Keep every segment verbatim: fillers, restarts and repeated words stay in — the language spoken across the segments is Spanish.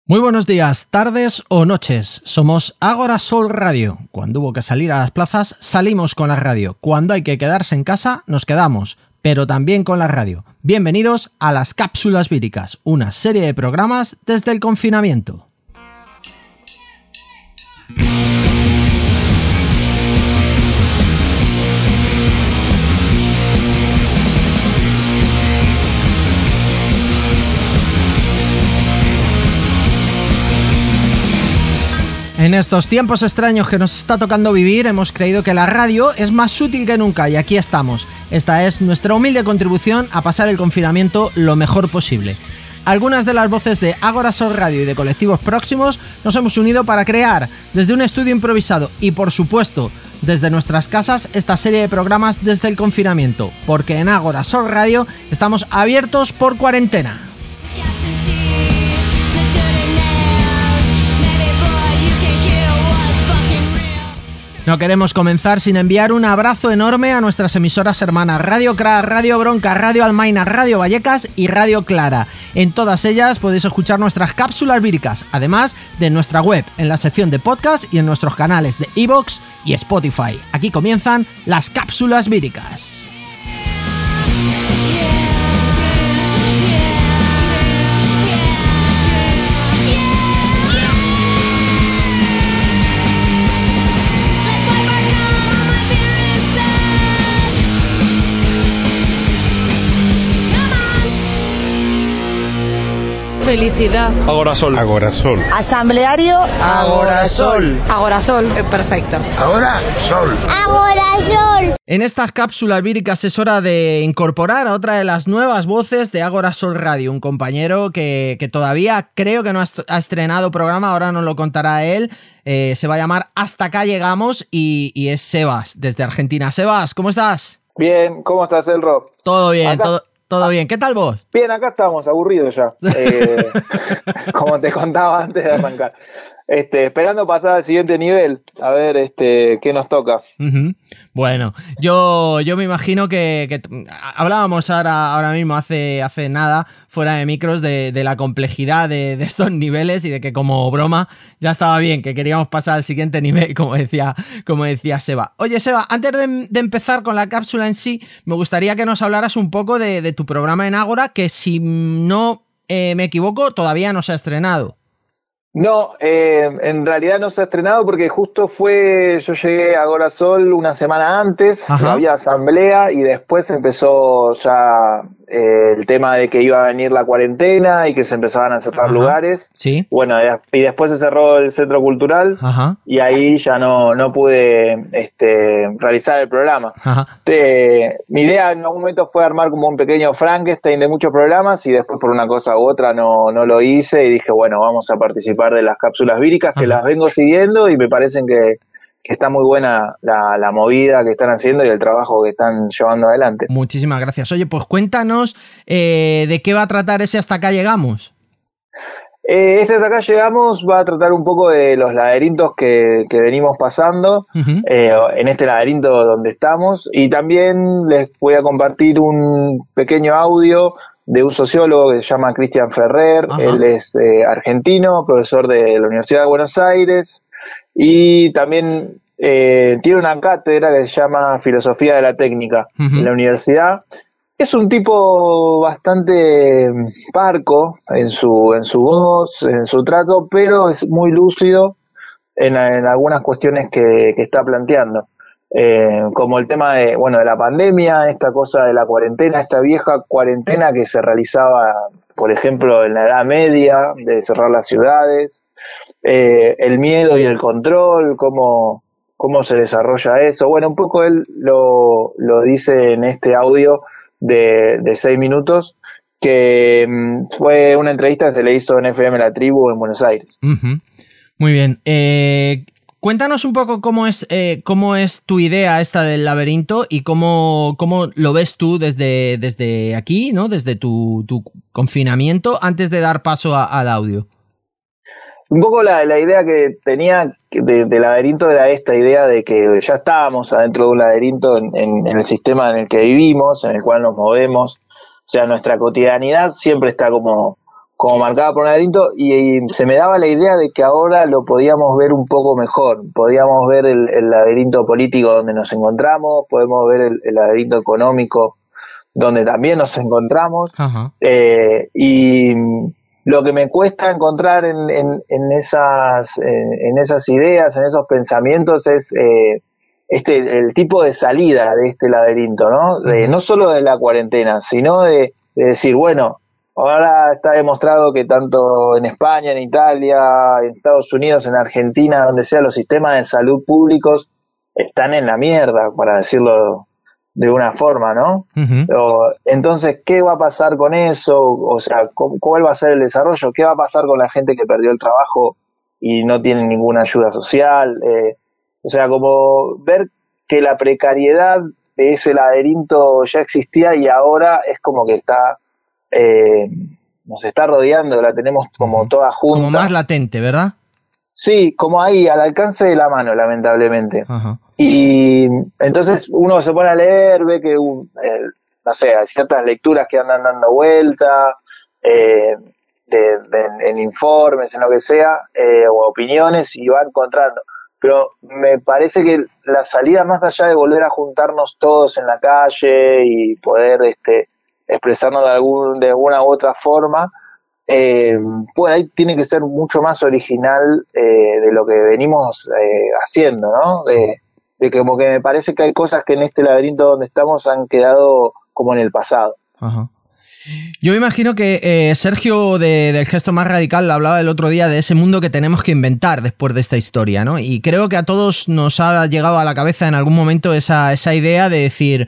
Muy buenos días, tardes o noches. Somos Ágora Sol Radio. Cuando hubo que salir a las plazas, salimos con la radio. Cuando hay que quedarse en casa, nos quedamos, pero también con la radio. Bienvenidos a las Cápsulas Víricas, una serie de programas desde el confinamiento. En estos tiempos extraños que nos está tocando vivir, hemos creído que la radio es más útil que nunca y aquí estamos. Esta es nuestra humilde contribución a pasar el confinamiento lo mejor posible. Algunas de las voces de Ágora Sol Radio y de colectivos próximos nos hemos unido para crear, desde un estudio improvisado y por supuesto desde nuestras casas, esta serie de programas desde el confinamiento, porque en Ágora Sol Radio estamos abiertos por cuarentena. No queremos comenzar sin enviar un abrazo enorme a nuestras emisoras hermanas Radio Crack, Radio Bronca, Radio Almaina, Radio Vallecas y Radio Clara. En todas ellas podéis escuchar nuestras cápsulas víricas, además de nuestra web, en la sección de podcast y en nuestros canales de iVoox y Spotify. Aquí comienzan las cápsulas víricas. Felicidad. Agorasol. Agorasol. Asambleario. Agorasol. Agorasol. Eh, perfecto. Agorasol. Agorasol. En estas cápsulas víricas es hora de incorporar a otra de las nuevas voces de Ágora Sol Radio, un compañero que, que todavía creo que no ha, est- ha estrenado programa, ahora nos lo contará él. Eh, se va a llamar Hasta Acá Llegamos y, y es Sebas, desde Argentina. Sebas, ¿cómo estás? Bien, ¿cómo estás, Elro? Todo bien, Acá... todo... Todo bien, ¿qué tal vos? Bien, acá estamos, aburridos ya, eh, como te contaba antes de arrancar. Este, esperando pasar al siguiente nivel, a ver este, qué nos toca. Uh-huh. Bueno, yo, yo me imagino que, que hablábamos ahora, ahora mismo, hace, hace nada, fuera de micros, de, de la complejidad de, de estos niveles y de que como broma ya estaba bien, que queríamos pasar al siguiente nivel, como decía, como decía Seba. Oye, Seba, antes de, de empezar con la cápsula en sí, me gustaría que nos hablaras un poco de, de tu programa en Ágora, que si no eh, me equivoco, todavía no se ha estrenado. No, eh, en realidad no se ha estrenado porque justo fue, yo llegué a Agorasol una semana antes, Ajá. Había asamblea y después empezó ya eh, el tema de que iba a venir la cuarentena y que se empezaban a cerrar Ajá. lugares. Sí. Bueno, y después se cerró el centro cultural. Ajá. Y ahí ya no, no pude este, realizar el programa. Ajá. Este, mi idea en algún momento fue armar como un pequeño Frankenstein de muchos programas y después por una cosa u otra no, no lo hice y dije, bueno, vamos a participar de las cápsulas víricas que Ajá. las vengo siguiendo y me parecen que, que está muy buena la, la movida que están haciendo y el trabajo que están llevando adelante. Muchísimas gracias. Oye, pues cuéntanos eh, de qué va a tratar ese Hasta Acá Llegamos. Eh, este Hasta Acá Llegamos va a tratar un poco de los laberintos que, que venimos pasando, uh-huh. eh, en este laberinto donde estamos, y también les voy a compartir un pequeño audio de un sociólogo que se llama Cristian Ferrer. Ajá. Él es eh, argentino, profesor de la Universidad de Buenos Aires, y también eh, tiene una cátedra que se llama Filosofía de la Técnica uh-huh. en la universidad. Es un tipo bastante parco en su, en su voz, en su trato, pero es muy lúcido en, en algunas cuestiones que, que está planteando. Eh, como el tema de, bueno, de la pandemia, esta cosa de la cuarentena, esta vieja cuarentena que se realizaba, por ejemplo, en la Edad Media, de cerrar las ciudades, eh, el miedo y el control, cómo, cómo se desarrolla eso. Bueno, un poco él lo, lo dice en este audio de, de seis minutos, que um, fue una entrevista que se le hizo en F M La Tribu en Buenos Aires. Uh-huh. Muy bien. Eh, cuéntanos un poco cómo es, eh, cómo es tu idea esta del laberinto y cómo, cómo lo ves tú desde, desde aquí, ¿no? Desde tu, tu confinamiento, antes de dar paso a, al audio. Un poco la, la idea que tenía de, de laberinto era esta idea de que ya estábamos adentro de un laberinto en, en, en el sistema en el que vivimos, en el cual nos movemos. O sea, nuestra cotidianidad siempre está como, como marcada por un laberinto, y, y se me daba la idea de que ahora lo podíamos ver un poco mejor. Podíamos ver el, el laberinto político donde nos encontramos, podemos ver el, el laberinto económico donde también nos encontramos, eh, y lo que me cuesta encontrar en, en, en, esas, en, en esas ideas, en esos pensamientos, es eh, este el tipo de salida de este laberinto, ¿no? De, no solo de la cuarentena, sino de, de decir, bueno, ahora está demostrado que tanto en España, en Italia, en Estados Unidos, en Argentina, donde sea, los sistemas de salud públicos están en la mierda, para decirlo de una forma, ¿no? Uh-huh. O, entonces, ¿qué va a pasar con eso? O sea, ¿cómo, ¿cuál va a ser el desarrollo? ¿Qué va a pasar con la gente que perdió el trabajo y no tiene ninguna ayuda social? Eh, o sea, como ver que la precariedad de ese laberinto ya existía y ahora es como que está, eh, nos está rodeando, la tenemos como toda junta. Como más latente, ¿verdad? Sí, como ahí, al alcance de la mano, lamentablemente. Uh-huh. Y entonces uno se pone a leer, ve que, eh, no sé, hay ciertas lecturas que andan dando vuelta, eh, de, de, en informes, en lo que sea, eh, o opiniones, y va encontrando. Pero me parece que la salida, más allá de volver a juntarnos todos en la calle y poder este, expresarnos de, algún, de alguna u otra forma, Eh, pues ahí tiene que ser mucho más original eh, de lo que venimos eh, haciendo, ¿no? De, de que como que me parece que hay cosas que en este laberinto donde estamos han quedado como en el pasado. Ajá. Yo imagino que eh, Sergio de, del Gesto Más Radical hablaba el otro día de ese mundo que tenemos que inventar después de esta historia, ¿no? Y creo que a todos nos ha llegado a la cabeza en algún momento esa, esa idea de decir...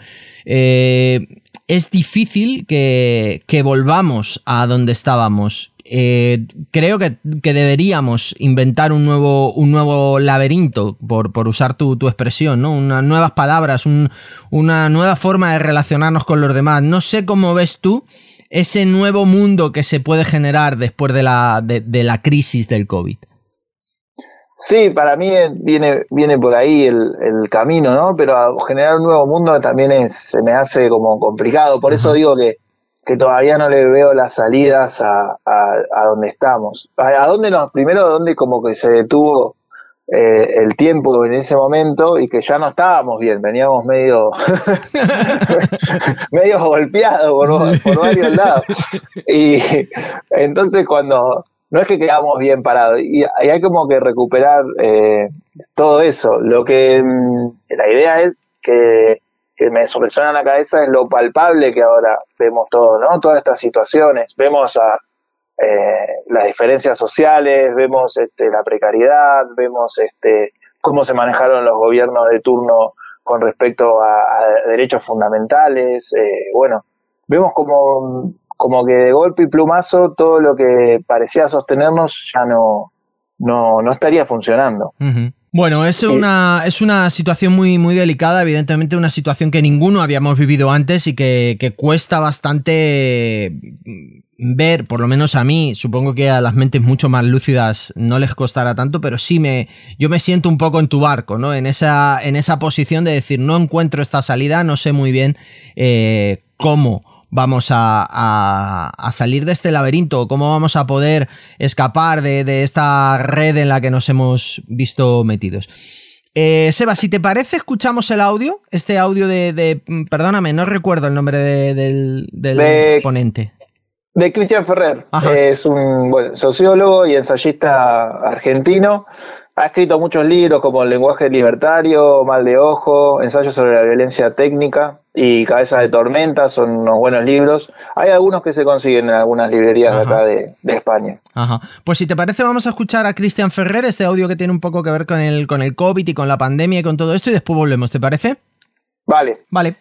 Eh, es difícil que, que volvamos a donde estábamos. Eh, creo que, que deberíamos inventar un nuevo, un nuevo laberinto, por, por usar tu, tu expresión, ¿no? Unas nuevas palabras, un, una nueva forma de relacionarnos con los demás. No sé cómo ves tú ese nuevo mundo que se puede generar después de la, de, de la crisis del COVID. Sí, para mí viene viene por ahí el, el camino, ¿no? Pero generar un nuevo mundo también es, se me hace como complicado. Por eso digo que, que todavía no le veo las salidas a, a, a donde estamos. A, a dónde nos, primero, a dónde como que se detuvo eh, el tiempo en ese momento y que ya no estábamos bien, veníamos medio medio golpeados por, por varios lados. Y entonces cuando... No es que quedamos bien parados, y hay como que recuperar eh, todo eso. Lo que mm, la idea es que, que me resuena en la cabeza es lo palpable que ahora vemos todo, ¿no? Todas estas situaciones, vemos a eh, las diferencias sociales, vemos este, la precariedad, vemos este, cómo se manejaron los gobiernos de turno con respecto a, a derechos fundamentales. Eh, bueno, vemos como... como que de golpe y plumazo todo lo que parecía sostenernos ya no, no, no estaría funcionando. Uh-huh. Bueno, es una, es una situación muy, muy delicada, evidentemente una situación que ninguno habíamos vivido antes y que, que cuesta bastante ver, por lo menos a mí, supongo que a las mentes mucho más lúcidas no les costará tanto, pero sí me, yo me siento un poco en tu barco, ¿no? En esa, en esa posición de decir, no encuentro esta salida, no sé muy bien eh, cómo vamos a, a, a salir de este laberinto, cómo vamos a poder escapar de, de esta red en la que nos hemos visto metidos. Eh, Seba, si te parece, escuchamos el audio, este audio de, de perdóname, no recuerdo el nombre de, del, del de, ponente. De Cristian Ferrer. Ajá. Es un bueno, sociólogo y ensayista argentino. Ha escrito muchos libros como El lenguaje libertario, Mal de ojo, Ensayos sobre la violencia técnica y Cabeza de tormenta, son unos buenos libros. Hay algunos que se consiguen en algunas librerías de acá de, de España. Ajá. Pues si te parece vamos a escuchar a Cristian Ferrer, este audio que tiene un poco que ver con el, con el COVID y con la pandemia y con todo esto, y después volvemos, ¿te parece? Vale. Vale.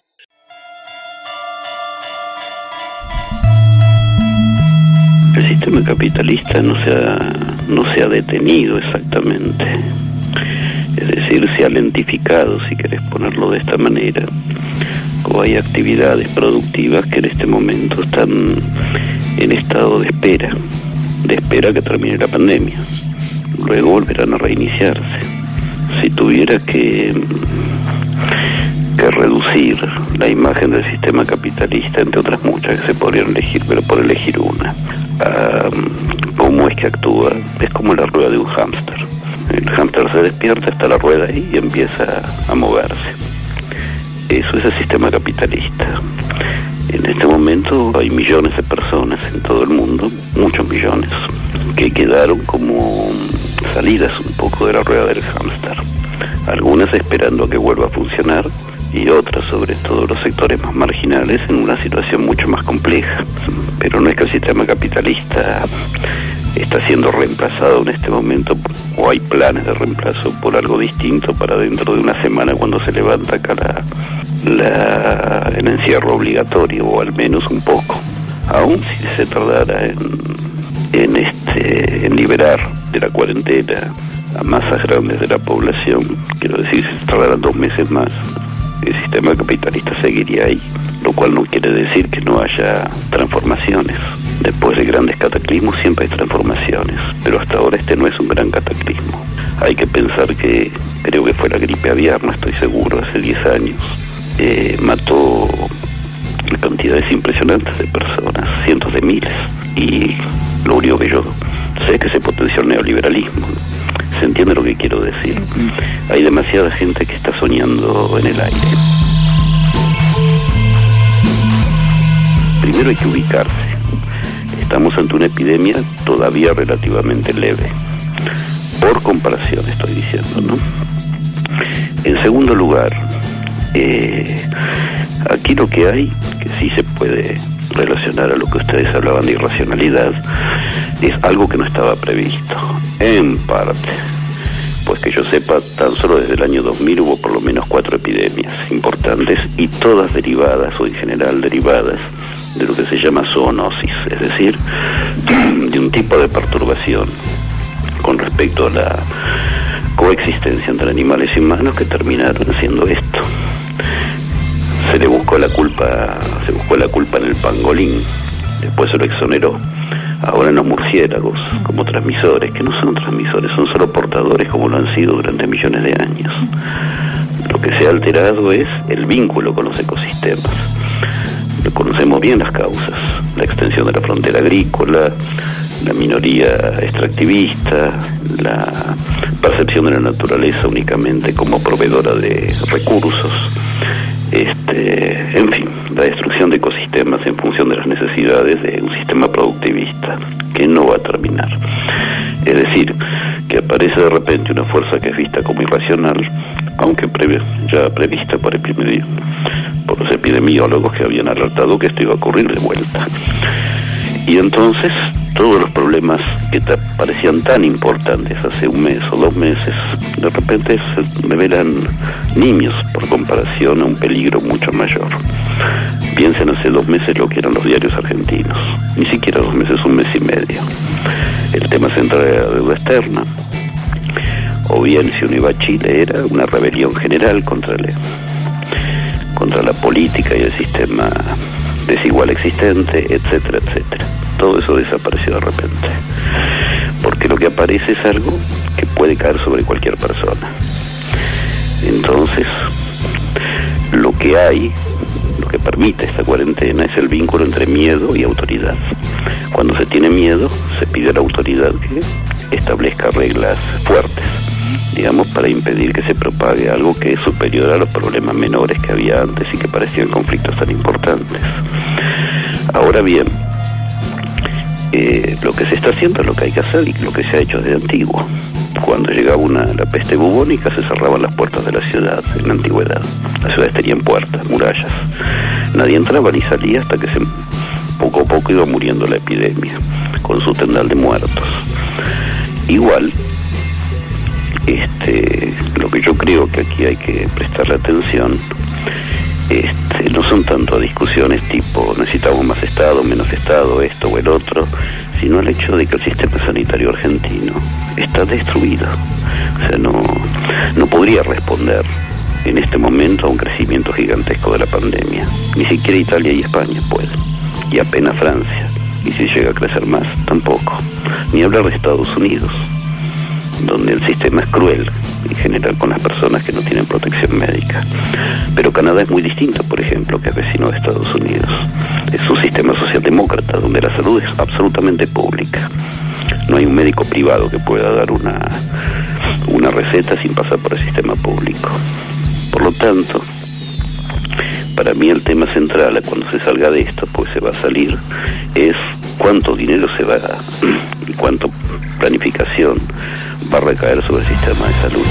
El sistema capitalista no se ha, no se ha detenido exactamente, es decir, se ha lentificado, si querés ponerlo de esta manera, o hay actividades productivas que en este momento están en estado de espera, de espera que termine la pandemia, luego volverán a reiniciarse. Si tuviera que, que reducir la imagen del sistema capitalista, entre otras muchas que se podrían elegir, pero por elegir una, um, cómo es que actúa. Es como la rueda de un hámster. El hámster se despierta, está la rueda ahí y empieza a moverse. Eso es el sistema capitalista. En este momento hay millones de personas en todo el mundo, muchos millones, que quedaron como salidas un poco de la rueda del hámster. Algunas esperando a que vuelva a funcionar y otras, sobre todo los sectores más marginales, en una situación mucho más compleja. Pero no es que el sistema capitalista está siendo reemplazado en este momento, o hay planes de reemplazo por algo distinto para dentro de una semana, cuando se levanta acá la, la, el encierro obligatorio, o al menos un poco. Aún si se tardara en, en, este, en liberar de la cuarentena a masas grandes de la población, quiero decir, si se tardaran dos meses más, el sistema capitalista seguiría ahí, lo cual no quiere decir que no haya transformaciones. Después de grandes cataclismos siempre hay transformaciones, pero hasta ahora este no es un gran cataclismo. Hay que pensar que, creo que fue la gripe aviar, no estoy seguro, hace diez años, eh, mató cantidades impresionantes de personas, cientos de miles, y lo único que yo sé es que se potenció el neoliberalismo. ¿Se entiende lo que quiero decir? Sí. Hay demasiada gente que está soñando en el aire. Primero hay que ubicarse. Estamos ante una epidemia todavía relativamente leve, por comparación estoy diciendo, ¿no? En segundo lugar, eh, aquí lo que hay, que sí se puede relacionar a lo que ustedes hablaban de irracionalidad, es algo que no estaba previsto, en parte. Pues que yo sepa, tan solo desde el año dos mil hubo por lo menos cuatro epidemias importantes, y todas derivadas, o en general derivadas, de lo que se llama zoonosis, es decir, de un tipo de perturbación con respecto a la coexistencia entre animales y humanos que terminaron haciendo esto. Se le buscó la culpa, se buscó la culpa en el pangolín, después se lo exoneró. Ahora en los murciélagos, como transmisores, que no son transmisores, son solo portadores, como lo han sido durante millones de años. Lo que se ha alterado es el vínculo con los ecosistemas. Conocemos bien las causas: la extensión de la frontera agrícola, la minoría extractivista, la percepción de la naturaleza únicamente como proveedora de recursos, este, en fin, la destrucción de ecosistemas en función de las necesidades de un sistema productivista que no va a terminar. Es decir, que aparece de repente una fuerza que es vista como irracional, aunque pre- ya prevista por, epidemi- por los epidemiólogos que habían alertado que esto iba a ocurrir de vuelta. Y entonces todos los problemas que te parecían tan importantes hace un mes o dos meses, de repente se revelan nimios por comparación a un peligro mucho mayor. Piensen hace dos meses lo que eran los diarios argentinos, ni siquiera dos meses, un mes y medio. El tema central era la deuda externa, o bien, si uno iba a Chile, era una rebelión general contra el, contra la política y el sistema desigual existente, etcétera, etcétera. Todo eso desapareció de repente, porque lo que aparece es algo que puede caer sobre cualquier persona. Entonces, lo que hay, lo que permite esta cuarentena, es el vínculo entre miedo y autoridad. Cuando se tiene miedo, se pide a la autoridad que establezca reglas fuertes, digamos, para impedir que se propague algo que es superior a los problemas menores que había antes y que parecían conflictos tan importantes. Ahora bien, eh, lo que se está haciendo es lo que hay que hacer y lo que se ha hecho desde antiguo. Cuando llegaba una, la peste bubónica, se cerraban las puertas de la ciudad en la antigüedad. Las ciudades tenían puertas, murallas. Nadie entraba ni salía hasta que se, poco a poco iba muriendo la epidemia, con su tendal de muertos. Igual, este, lo que yo creo que aquí hay que prestarle atención, este, no son tanto discusiones tipo necesitamos más Estado, menos Estado, esto o el otro, sino el hecho de que el sistema sanitario argentino está destruido. O sea, no, no podría responder en este momento a un crecimiento gigantesco de la pandemia. Ni siquiera Italia y España pueden, y apenas Francia, y si llega a crecer más, tampoco. Ni hablar de Estados Unidos. donde el sistema es cruel, en general con las personas que no tienen protección médica. Pero Canadá es muy distinto, por ejemplo, que es vecino de Estados Unidos. Es un sistema socialdemócrata donde la salud es absolutamente pública. No hay un médico privado que pueda dar una, una receta sin pasar por el sistema público. Por lo tanto, para mí el tema central cuando se salga de esto, pues se va a salir, es cuánto dinero se va a, y cuánto planificación va a recaer sobre el sistema de salud.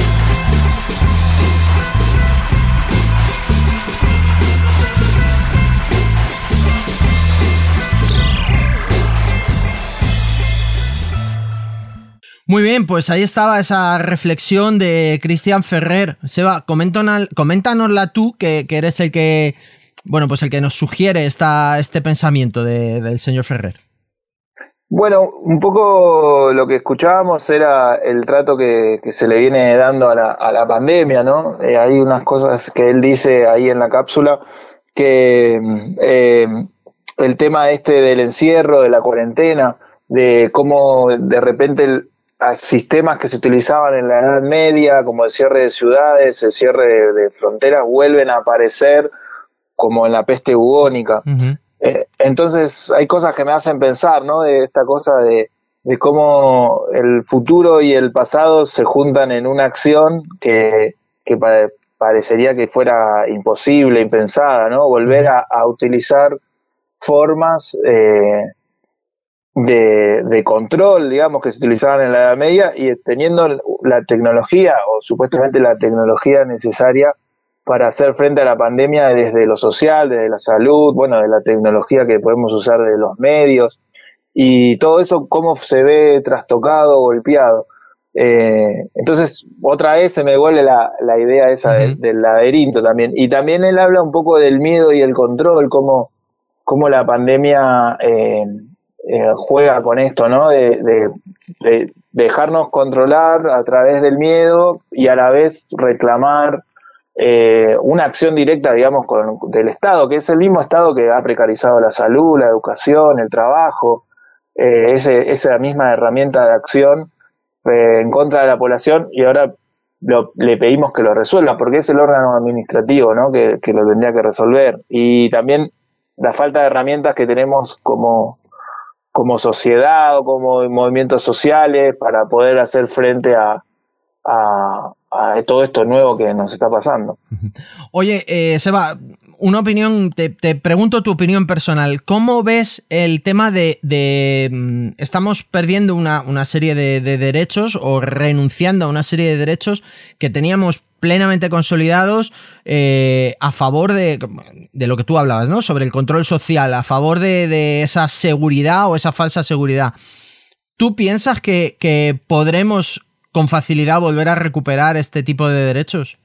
Muy bien, pues ahí estaba esa reflexión de Cristian Ferrer. Seba, coméntanosla tú, que, que eres el que, bueno, pues el que nos sugiere esta, este pensamiento de, del señor Ferrer. Bueno, un poco lo que escuchábamos era el trato que, que se le viene dando a la, a la pandemia, ¿no? Eh, hay unas cosas que él dice ahí en la cápsula, que eh, el tema este del encierro, de la cuarentena, de cómo de repente el, a sistemas que se utilizaban en la Edad Media, como el cierre de ciudades, el cierre de, de fronteras, vuelven a aparecer como en la peste bubónica. Uh-huh. Eh, entonces hay cosas que me hacen pensar, ¿no? De esta cosa de, de cómo el futuro y el pasado se juntan en una acción que, que pare, parecería que fuera imposible, impensada, ¿no? Volver a, a utilizar formas eh, De, de control, digamos, que se utilizaban en la Edad Media y teniendo la tecnología o supuestamente la tecnología necesaria para hacer frente a la pandemia desde lo social, desde la salud, bueno, de la tecnología que podemos usar de los medios y todo eso cómo se ve trastocado, golpeado. Eh, entonces, otra vez se me vuelve la, la idea esa uh-huh. de, del laberinto también. Y también él habla un poco del miedo y el control, cómo, cómo la pandemia... Eh, Eh, juega con esto, ¿no? De, de, de dejarnos controlar a través del miedo y a la vez reclamar eh, una acción directa, digamos, con, del Estado, que es el mismo Estado que ha precarizado la salud, la educación, el trabajo, eh, ese, esa misma herramienta de acción eh, en contra de la población y ahora lo, le pedimos que lo resuelva, porque es el órgano administrativo, ¿no? que, que lo tendría que resolver. Y también la falta de herramientas que tenemos como como sociedad o como movimientos sociales para poder hacer frente a, a, a todo esto nuevo que nos está pasando. Oye, eh, Seba, una opinión, te, te pregunto tu opinión personal. ¿Cómo ves el tema de, de estamos perdiendo una, una serie de, de derechos o renunciando a una serie de derechos que teníamos plenamente consolidados eh, a favor de, de lo que tú hablabas, ¿no? Sobre el control social, a favor de, de esa seguridad o esa falsa seguridad? ¿Tú piensas que, que podremos con facilidad volver a recuperar este tipo de derechos?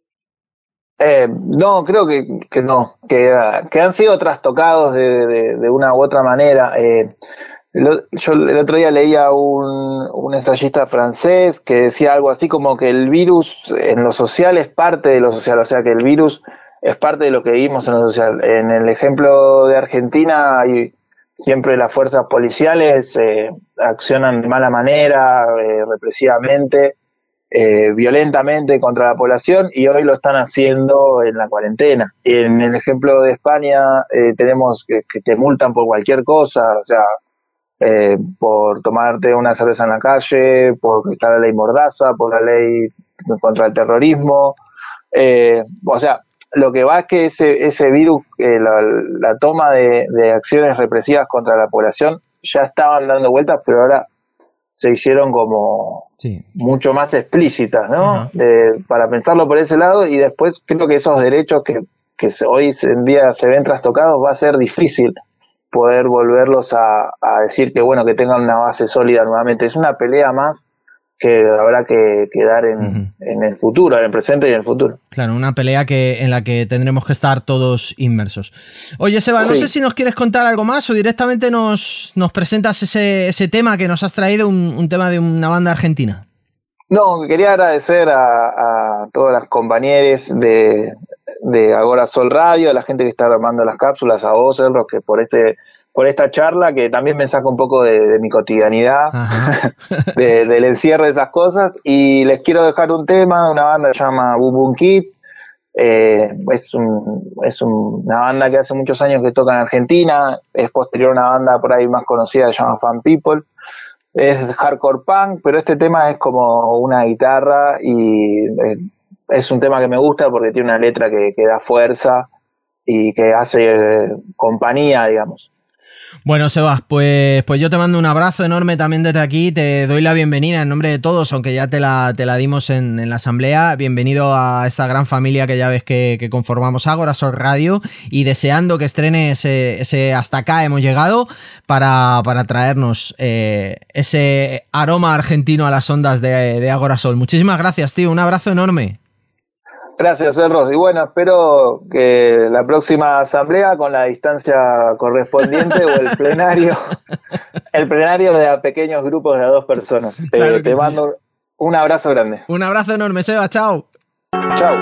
Eh, no, creo que, que no, que, que han sido trastocados de, de, de una u otra manera. Eh, lo, yo el otro día leía un, un ensayista francés que decía algo así como que el virus en lo social es parte de lo social, o sea que el virus es parte de lo que vivimos en lo social. En el ejemplo de Argentina hay siempre las fuerzas policiales eh, accionan de mala manera, eh, represivamente, eh, violentamente contra la población y hoy lo están haciendo en la cuarentena. En el ejemplo de España eh, tenemos que, que te multan por cualquier cosa, o sea, eh, por tomarte una cerveza en la calle, por está la ley Mordaza, por la ley contra el terrorismo, eh, o sea, lo que va es que ese, ese virus, eh, la, la toma de, de acciones represivas contra la población ya estaban dando vueltas, pero ahora se hicieron como sí. mucho más explícitas, ¿no? De, para pensarlo por ese lado, y después creo que esos derechos que, que hoy en día se ven trastocados va a ser difícil poder volverlos a, a decir que, bueno, que tengan una base sólida nuevamente. Es una pelea más que habrá que, que dar en, uh-huh. en el futuro, en el presente y en el futuro. Claro, una pelea que en la que tendremos que estar todos inmersos. Oye, Seba, no sí. sé si nos quieres contar algo más o directamente nos, nos presentas ese, ese tema que nos has traído, un, un tema de una banda argentina. No, quería agradecer a, a todas las compañeras de, de Agora Sol Radio, a la gente que está armando las cápsulas, a vos, Elros, que por este por esta charla que también me saca un poco de, de mi cotidianidad, de, del encierro de esas cosas. Y les quiero dejar un tema, una banda que se llama Boom Boom Kid. Eh, es un, es un, una banda que hace muchos años que toca en Argentina, es posterior a una banda por ahí más conocida que se llama Fan People, es hardcore punk, pero este tema es como una guitarra y eh, es un tema que me gusta porque tiene una letra que, que da fuerza y que hace eh, compañía, digamos. Bueno, Sebas, pues, pues yo te mando un abrazo enorme también desde aquí, te doy la bienvenida en nombre de todos, aunque ya te la, te la dimos en, en la asamblea. Bienvenido a esta gran familia que ya ves que, que conformamos Ágora Sol Radio, y deseando que estrene ese, ese Hasta acá hemos llegado para, para traernos eh, ese aroma argentino a las ondas de, de Ágora Sol. Muchísimas gracias, tío, un abrazo enorme. Gracias, Erros. Y bueno, espero que la próxima asamblea, con la distancia correspondiente, o el plenario, el plenario de a pequeños grupos de a dos personas. Te, claro te mando sí. un abrazo grande. Un abrazo enorme, Seba. Chao. Chao.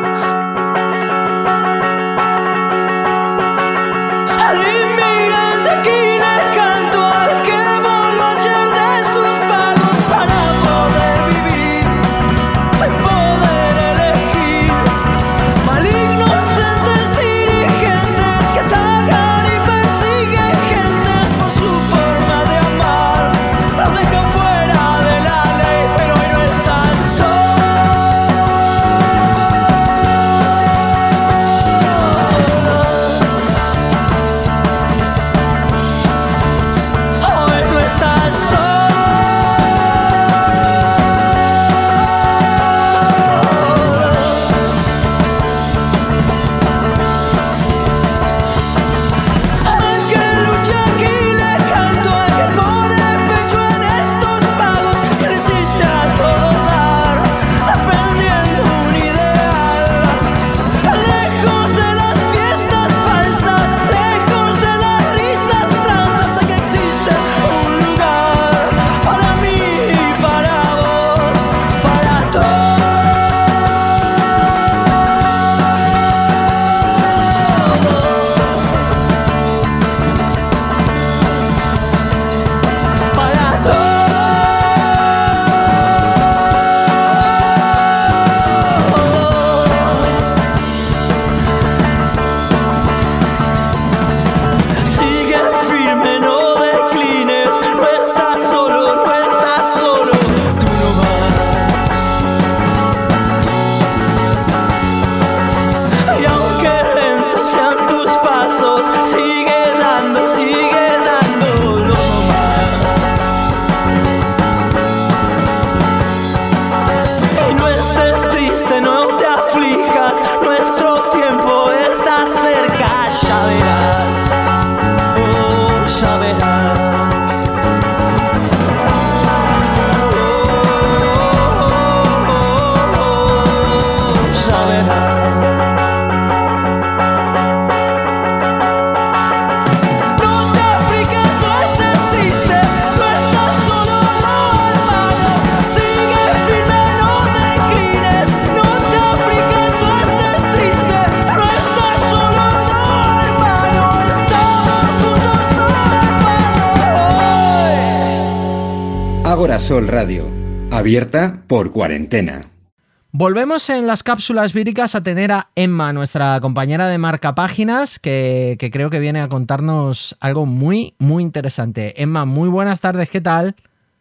Ágora Sol Radio, abierta por cuarentena. Volvemos en las cápsulas víricas a tener a Emma, nuestra compañera de Marcapáginas, que, que creo que viene a contarnos algo muy, muy interesante. Emma, muy buenas tardes, ¿qué tal?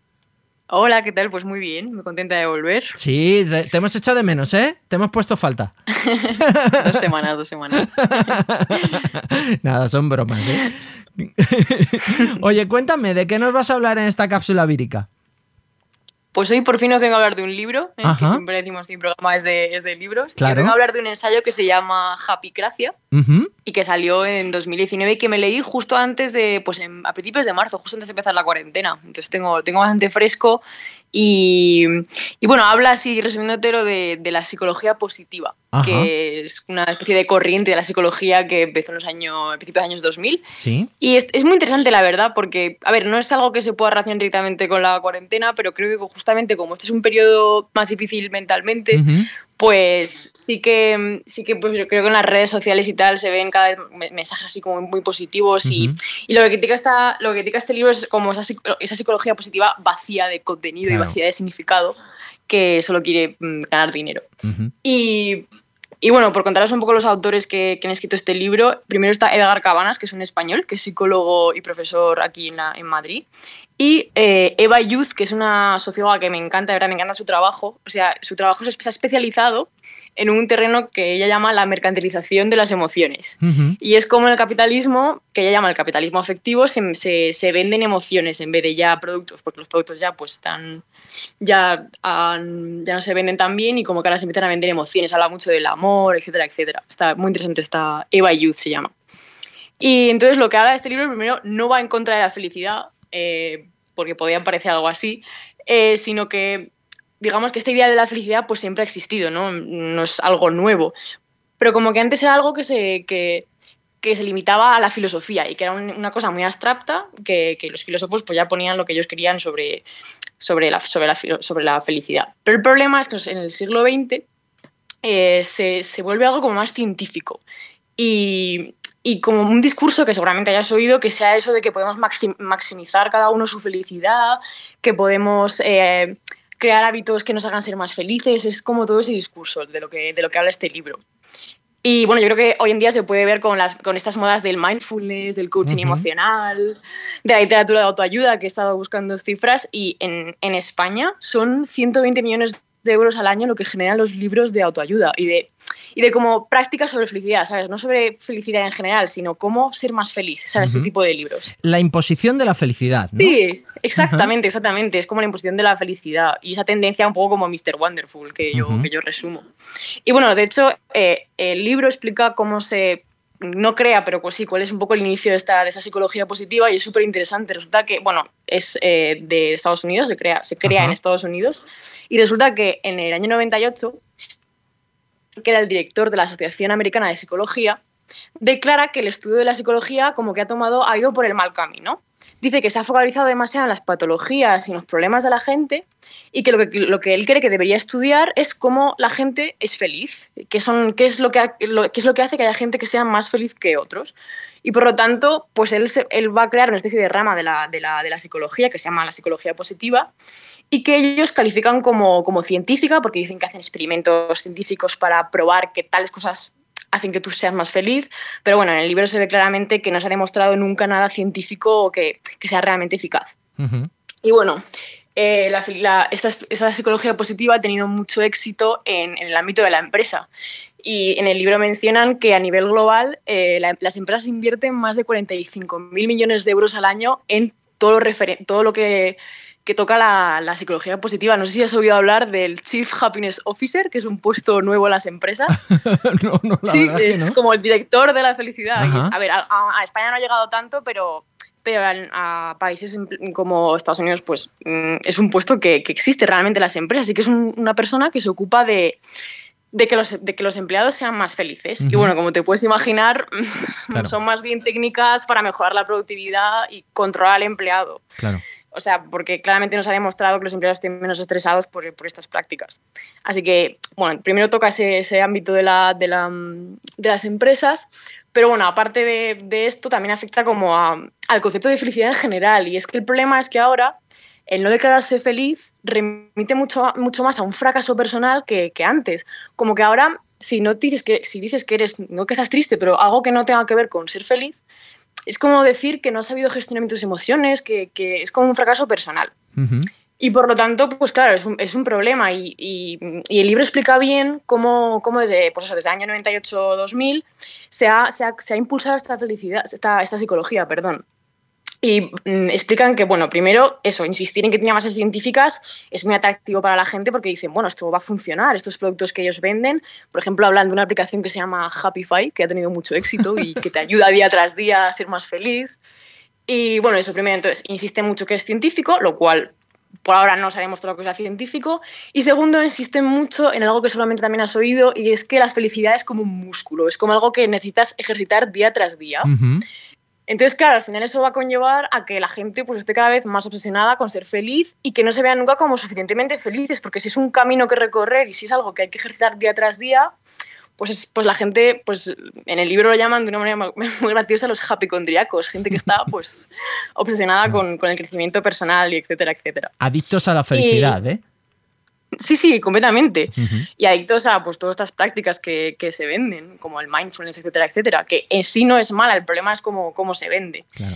Hola, ¿qué tal? Pues muy bien, muy contenta de volver. Sí, te, te hemos echado de menos, ¿eh? Te hemos puesto falta. dos semanas, dos semanas. Nada, son bromas, ¿eh? Oye, cuéntame, ¿de qué nos vas a hablar en esta cápsula vírica? Pues hoy por fin os vengo a hablar de un libro, ¿eh? Que siempre decimos que mi programa es de, es de libros. Claro. Y os vengo a hablar de un ensayo que se llama Happycracia, uh-huh. y que salió en dos mil diecinueve y que me leí justo antes de, pues en, a principios de marzo, justo antes de empezar la cuarentena. Entonces tengo, tengo bastante fresco y, y bueno, habla así, resumiéndotelo, de, de la psicología positiva, uh-huh. que es una especie de corriente de la psicología que empezó en los años, a principios de los años dos mil. Sí. Y es, es muy interesante, la verdad, porque, a ver, no es algo que se pueda relacionar directamente con la cuarentena, pero creo que justamente como este es un periodo más difícil mentalmente, uh-huh. pues sí que sí que pues yo creo que en las redes sociales y tal se ven cada vez mensajes así como muy positivos y, uh-huh. y lo que critica esta, lo que critica este libro es como esa, esa psicología positiva vacía de contenido claro. y vacía de significado que solo quiere mm, ganar dinero. Uh-huh. Y, y bueno, por contaros un poco los autores que, que han escrito este libro, primero está Edgar Cabanas, que es un español, que es psicólogo y profesor aquí en, la, en Madrid. Y eh, Eva Youth, que es una socióloga que me encanta, de verdad, me encanta su trabajo. O sea, su trabajo se ha especializado en un terreno que ella llama la mercantilización de las emociones. Uh-huh. Y es como en el capitalismo, que ella llama el capitalismo afectivo, se, se, se venden emociones en vez de ya productos, porque los productos ya pues están, ya, um, ya no se venden tan bien y como que ahora se empiezan a vender emociones. Habla mucho del amor, etcétera, etcétera. Está muy interesante, esta Eva Youth se llama. Y entonces lo que habla de este libro, primero, no va en contra de la felicidad, eh, porque podía parecer algo así, eh, sino que digamos que esta idea de la felicidad pues siempre ha existido, ¿no? No es algo nuevo, pero como que antes era algo que se, que, que se limitaba a la filosofía y que era un, una cosa muy abstracta, que, que los filósofos pues ya ponían lo que ellos querían sobre, sobre, la, sobre, la, sobre la felicidad. Pero el problema es que en el siglo veinte eh, se, se vuelve algo como más científico y... Y como un discurso que seguramente hayas oído, que sea eso de que podemos maxim- maximizar cada uno su felicidad, que podemos eh, crear hábitos que nos hagan ser más felices, es como todo ese discurso de lo que, de lo que habla este libro. Y bueno, yo creo que hoy en día se puede ver con, las, con estas modas del mindfulness, del coaching uh-huh. emocional, de la literatura de autoayuda, que he estado buscando cifras, y en, en España son ciento veinte millones de euros al año lo que generan los libros de autoayuda y de, y de como prácticas sobre felicidad, ¿sabes? No sobre felicidad en general, sino cómo ser más feliz, ¿sabes? Uh-huh. Ese tipo de libros. La imposición de la felicidad, ¿no? Sí, exactamente, uh-huh. exactamente. Es como la imposición de la felicidad y esa tendencia un poco como mister Wonderful que yo, uh-huh. que yo resumo. Y bueno, de hecho, eh, el libro explica cómo se... no crea, pero pues sí, cuál es un poco el inicio de esta, de esta psicología positiva y es súper interesante. Resulta que, bueno, es eh, de Estados Unidos, se crea, se crea uh-huh. en Estados Unidos y resulta que en el año noventa y ocho, que era el director de la Asociación Americana de Psicología, declara que el estudio de la psicología como que ha tomado, ha ido por el mal camino. Dice que se ha focalizado demasiado en las patologías y en los problemas de la gente y que lo que, lo que él cree que debería estudiar es cómo la gente es feliz, qué, son, qué, es lo que, lo, qué es lo que hace que haya gente que sea más feliz que otros. Y por lo tanto, pues él, se, él va a crear una especie de rama de la, de, la, de la psicología que se llama la psicología positiva y que ellos califican como, como científica porque dicen que hacen experimentos científicos para probar que tales cosas hacen que tú seas más feliz, pero bueno, en el libro se ve claramente que no se ha demostrado nunca nada científico que, que sea realmente eficaz. Uh-huh. Y bueno, eh, la, la, esta, esta psicología positiva ha tenido mucho éxito en, en el ámbito de la empresa. Y en el libro mencionan que a nivel global eh, la, las empresas invierten más de cuarenta y cinco mil millones de euros al año en todo lo, referen- todo lo que... que toca la, la psicología positiva. No sé si has oído hablar del Chief Happiness Officer, que es un puesto nuevo en las empresas. no, no, la sí, verdad es que no. como el director de la felicidad. Y es, a ver, a, a España no ha llegado tanto, pero, pero a, a países como Estados Unidos pues es un puesto que, que existe realmente en las empresas y que es un, una persona que se ocupa de... De que, los, de que los empleados sean más felices. Uh-huh. Y bueno, como te puedes imaginar, claro. son más bien técnicas para mejorar la productividad y controlar al empleado. Claro. O sea, porque claramente nos ha demostrado que los empleados estén menos estresados por, por estas prácticas. Así que, bueno, primero toca ese, ese ámbito de, la, de, la, de las empresas, pero bueno, aparte de, de esto, también afecta como a, al concepto de felicidad en general. Y es que el problema es que ahora el no declararse feliz remite mucho, mucho más a un fracaso personal que, que antes. Como que ahora, si no dices que, si dices que eres, no que estás triste, pero algo que no tenga que ver con ser feliz, es como decir que no has sabido gestionar tus emociones, que, que es como un fracaso personal. Uh-huh. Y por lo tanto, pues claro, es un, es un problema. Y, y, y el libro explica bien cómo, cómo desde, pues eso, desde el año noventa y ocho dos mil se ha, se ha, se ha impulsado esta felicidad, esta, esta psicología, perdón. Y mmm, explican que, bueno, primero, eso, insistir en que tienen bases científicas es muy atractivo para la gente porque dicen, bueno, esto va a funcionar, estos productos que ellos venden. Por ejemplo, hablan de una aplicación que se llama Happify, que ha tenido mucho éxito y que te ayuda día tras día a ser más feliz. Y bueno, eso primero, entonces, insiste mucho que es científico, lo cual por ahora no se ha demostrado que sea científico. Y segundo, insisten mucho en algo que solamente también has oído, y es que la felicidad es como un músculo, es como algo que necesitas ejercitar día tras día. Uh-huh. Entonces, claro, al final eso va a conllevar a que la gente pues, esté cada vez más obsesionada con ser feliz y que no se vean nunca como suficientemente felices, porque si es un camino que recorrer y si es algo que hay que ejercitar día tras día, pues, es, pues la gente, pues en el libro lo llaman de una manera muy graciosa los hapicondriacos, gente que está pues obsesionada con, con el crecimiento personal y etcétera, etcétera. Adictos a la felicidad, y, ¿eh? Sí, sí, completamente. Uh-huh. Y adictos a pues, todas estas prácticas que, que se venden, como el mindfulness, etcétera, etcétera, que en sí no es mala, el problema es cómo, cómo se vende. Claro.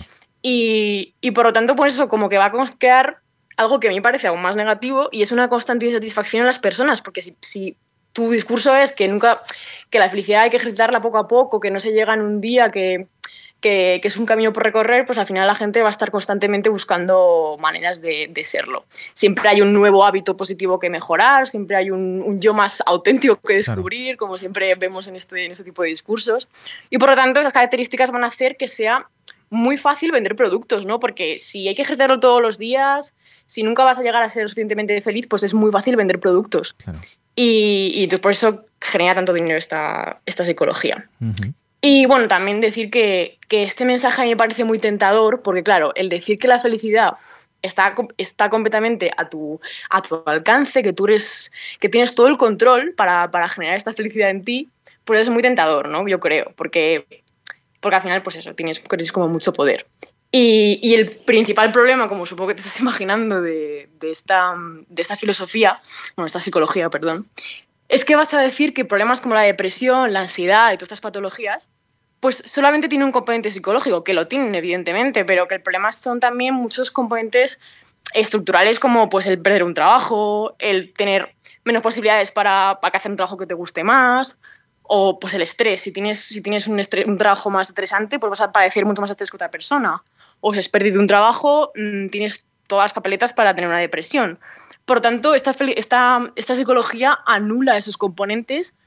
Y, y por lo tanto, pues eso, como que va a crear algo que a mí me parece aún más negativo y es una constante insatisfacción en las personas, porque si, si tu discurso es que nunca, que la felicidad hay que ejercitarla poco a poco, que no se llega en un día, que... Que, que es un camino por recorrer, pues al final la gente va a estar constantemente buscando maneras de, de serlo. Siempre hay un nuevo hábito positivo que mejorar, siempre hay un, un yo más auténtico que descubrir, claro. Como siempre vemos en este, en este tipo de discursos. Y por lo tanto, esas características van a hacer que sea muy fácil vender productos, ¿no? Porque si hay que ejercerlo todos los días, si nunca vas a llegar a ser suficientemente feliz, pues es muy fácil vender productos. Claro. Y, y entonces por eso genera tanto dinero esta, esta psicología. Uh-huh. Y bueno, también decir que, que este mensaje a mí me parece muy tentador porque, claro, el decir que la felicidad está, está completamente a tu, a tu alcance, que tú eres, que tienes todo el control para, para generar esta felicidad en ti, pues es muy tentador, ¿no? Yo creo, porque, porque al final, pues eso, tienes, tienes como mucho poder. Y, y el principal problema, como supongo que te estás imaginando, de, de, esta, de esta filosofía, bueno, esta psicología, perdón, es que vas a decir que problemas como la depresión, la ansiedad y todas estas patologías, pues solamente tienen un componente psicológico, que lo tienen evidentemente, pero que el problema son también muchos componentes estructurales como pues el perder un trabajo, el tener menos posibilidades para, para hacer un trabajo que te guste más, o pues el estrés. Si tienes, si tienes un, estrés, un trabajo más estresante, pues vas a padecer mucho más estrés que otra persona. O si has perdido un trabajo, mmm, tienes todas las papeletas para tener una depresión. Por lo tanto, esta, esta, esta psicología anula esos componentes,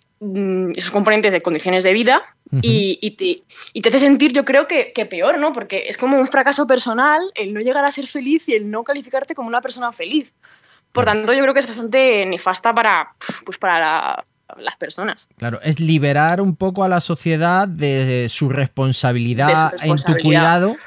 esos componentes de condiciones de vida uh-huh. y, y, te, y te hace sentir, yo creo, que, que peor, ¿no? Porque es como un fracaso personal el no llegar a ser feliz y el no calificarte como una persona feliz. Por uh-huh. tanto, yo creo que es bastante nefasta para, pues para la, las personas. Claro, es liberar un poco a la sociedad de su responsabilidad, de su responsabilidad. En tu cuidado.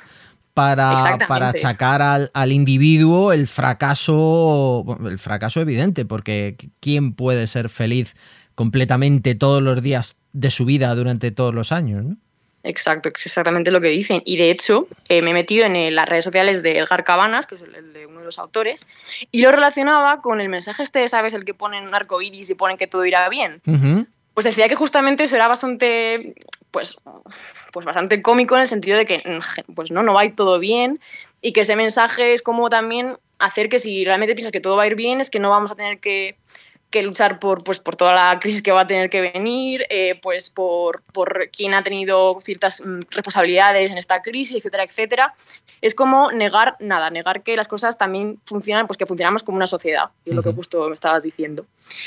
Para, para achacar al, al individuo el fracaso, el fracaso evidente, porque ¿quién puede ser feliz completamente todos los días de su vida durante todos los años, ¿no? Exacto, es exactamente lo que dicen. Y de hecho, eh, me he metido en el, las redes sociales de Edgar Cabanas, que es el, el de uno de los autores, y lo relacionaba con el mensaje este, ¿sabes? El que ponen un arco iris y ponen que todo irá bien. Uh-huh. Pues decía que justamente eso era bastante, pues, pues bastante cómico en el sentido de que pues no, no va a ir todo bien y que ese mensaje es como también hacer que si realmente piensas que todo va a ir bien es que no vamos a tener que, que luchar por, pues, por toda la crisis que va a tener que venir, eh, pues por, por quién ha tenido ciertas mm, responsabilidades en esta crisis, etcétera, etcétera. Es como negar nada, negar que las cosas también funcionan, pues que funcionamos como una sociedad, que es lo que justo me estabas diciendo.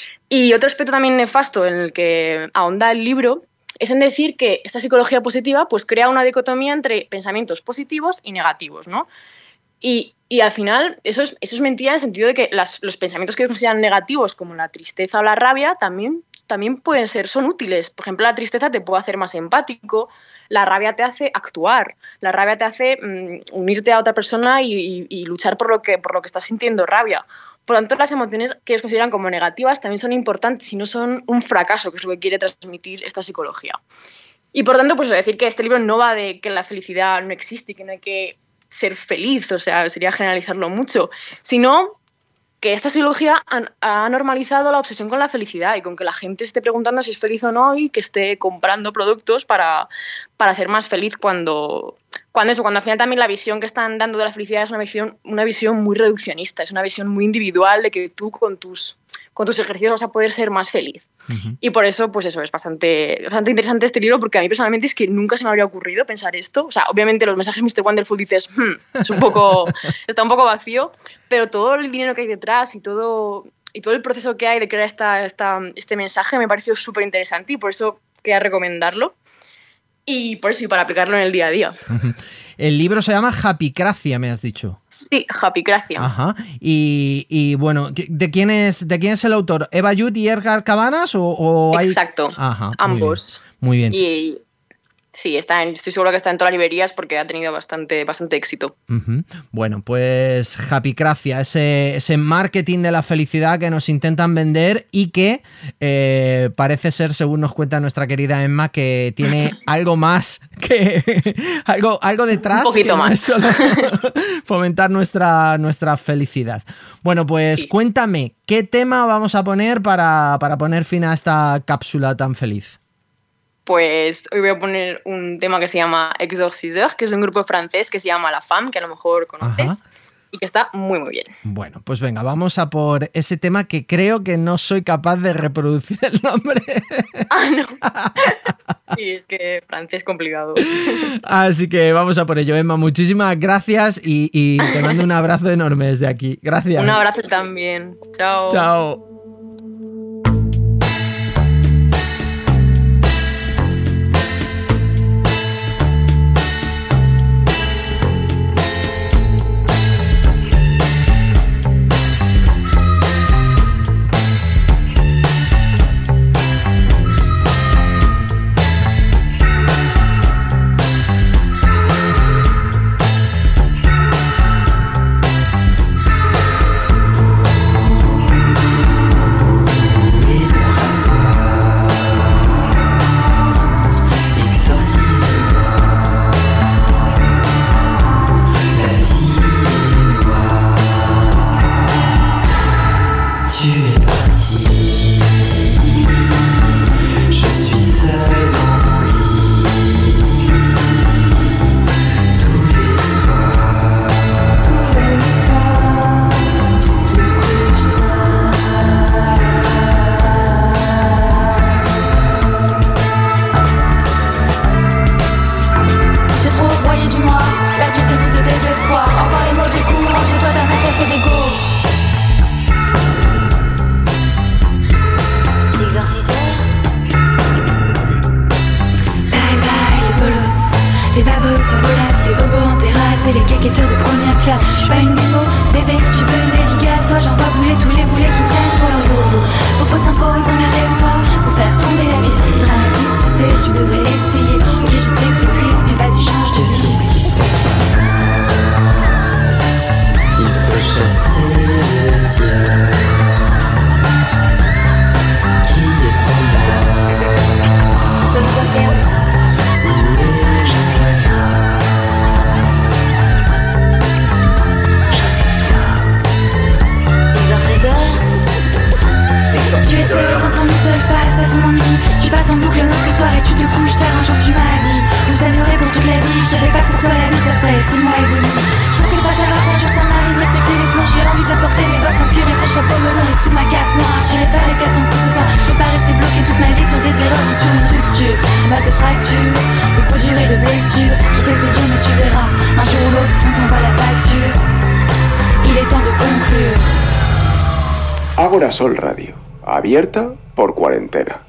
Y otro aspecto también nefasto en el que ahonda el libro es en decir que esta psicología positiva pues crea una dicotomía entre pensamientos positivos y negativos, ¿no? Y, y al final eso es, eso es mentira en el sentido de que las, los pensamientos que consideran negativos, como la tristeza o la rabia, también, también pueden ser, son útiles. Por ejemplo, la tristeza te puede hacer más empático, la rabia te hace actuar, la rabia te hace mmm, unirte a otra persona y, y, y luchar por lo, que, por lo que estás sintiendo rabia. Por lo tanto, las emociones que ellos consideran como negativas también son importantes y no son un fracaso, que es lo que quiere transmitir esta psicología. Y por tanto, pues decir que este libro no va de que la felicidad no existe y que no hay que ser feliz, o sea, sería generalizarlo mucho, sino que esta psicología ha, ha normalizado la obsesión con la felicidad y con que la gente esté preguntando si es feliz o no y que esté comprando productos para, para ser más feliz cuando, cuando eso, cuando al final también la visión que están dando de la felicidad es una visión, una visión muy reduccionista, es una visión muy individual de que tú con tus, con tus ejercicios vas a poder ser más feliz. Uh-huh. Y por eso, pues eso, es bastante, bastante interesante este libro, porque a mí personalmente es que nunca se me habría ocurrido pensar esto. O sea, obviamente los mensajes de míster Wonderful dices, hmm, es un poco, está un poco vacío, pero todo el dinero que hay detrás y todo, y todo el proceso que hay de crear esta, esta, este mensaje me pareció súper interesante y por eso quería recomendarlo. Y por eso, y para aplicarlo en el día a día. Uh-huh. El libro se llama Happycracia, me has dicho. Sí, Happycracia. Ajá. Y, y bueno, ¿de quién es de quién es el autor? ¿Eva Youth y Edgar Cabanas? O, o hay... Exacto, Ajá, ambos. Muy bien. Muy bien. Y, Sí, está en, estoy segura que está en todas las librerías porque ha tenido bastante, bastante éxito. Uh-huh. Bueno, pues Japicracia, ese, ese marketing de la felicidad que nos intentan vender y que eh, parece ser, según nos cuenta nuestra querida Emma, que tiene algo más que algo, algo detrás. Un poquito que más. No es solo fomentar nuestra, nuestra felicidad. Bueno, pues sí. Cuéntame, ¿qué tema vamos a poner para, para poner fin a esta cápsula tan feliz? Pues hoy voy a poner un tema que se llama Exorciseur, que es un grupo francés que se llama La Femme, que a lo mejor conoces. Ajá. Y que está muy muy bien. Bueno, pues venga, vamos a por ese tema que creo que no soy capaz de reproducir el nombre. Ah, no. Sí, es que francés es complicado. Así que vamos a por ello, Emma. Muchísimas gracias y, y te mando un abrazo enorme desde aquí. Gracias. Un abrazo también. Chao. Chao. Ágora Sol Radio, abierta por cuarentena.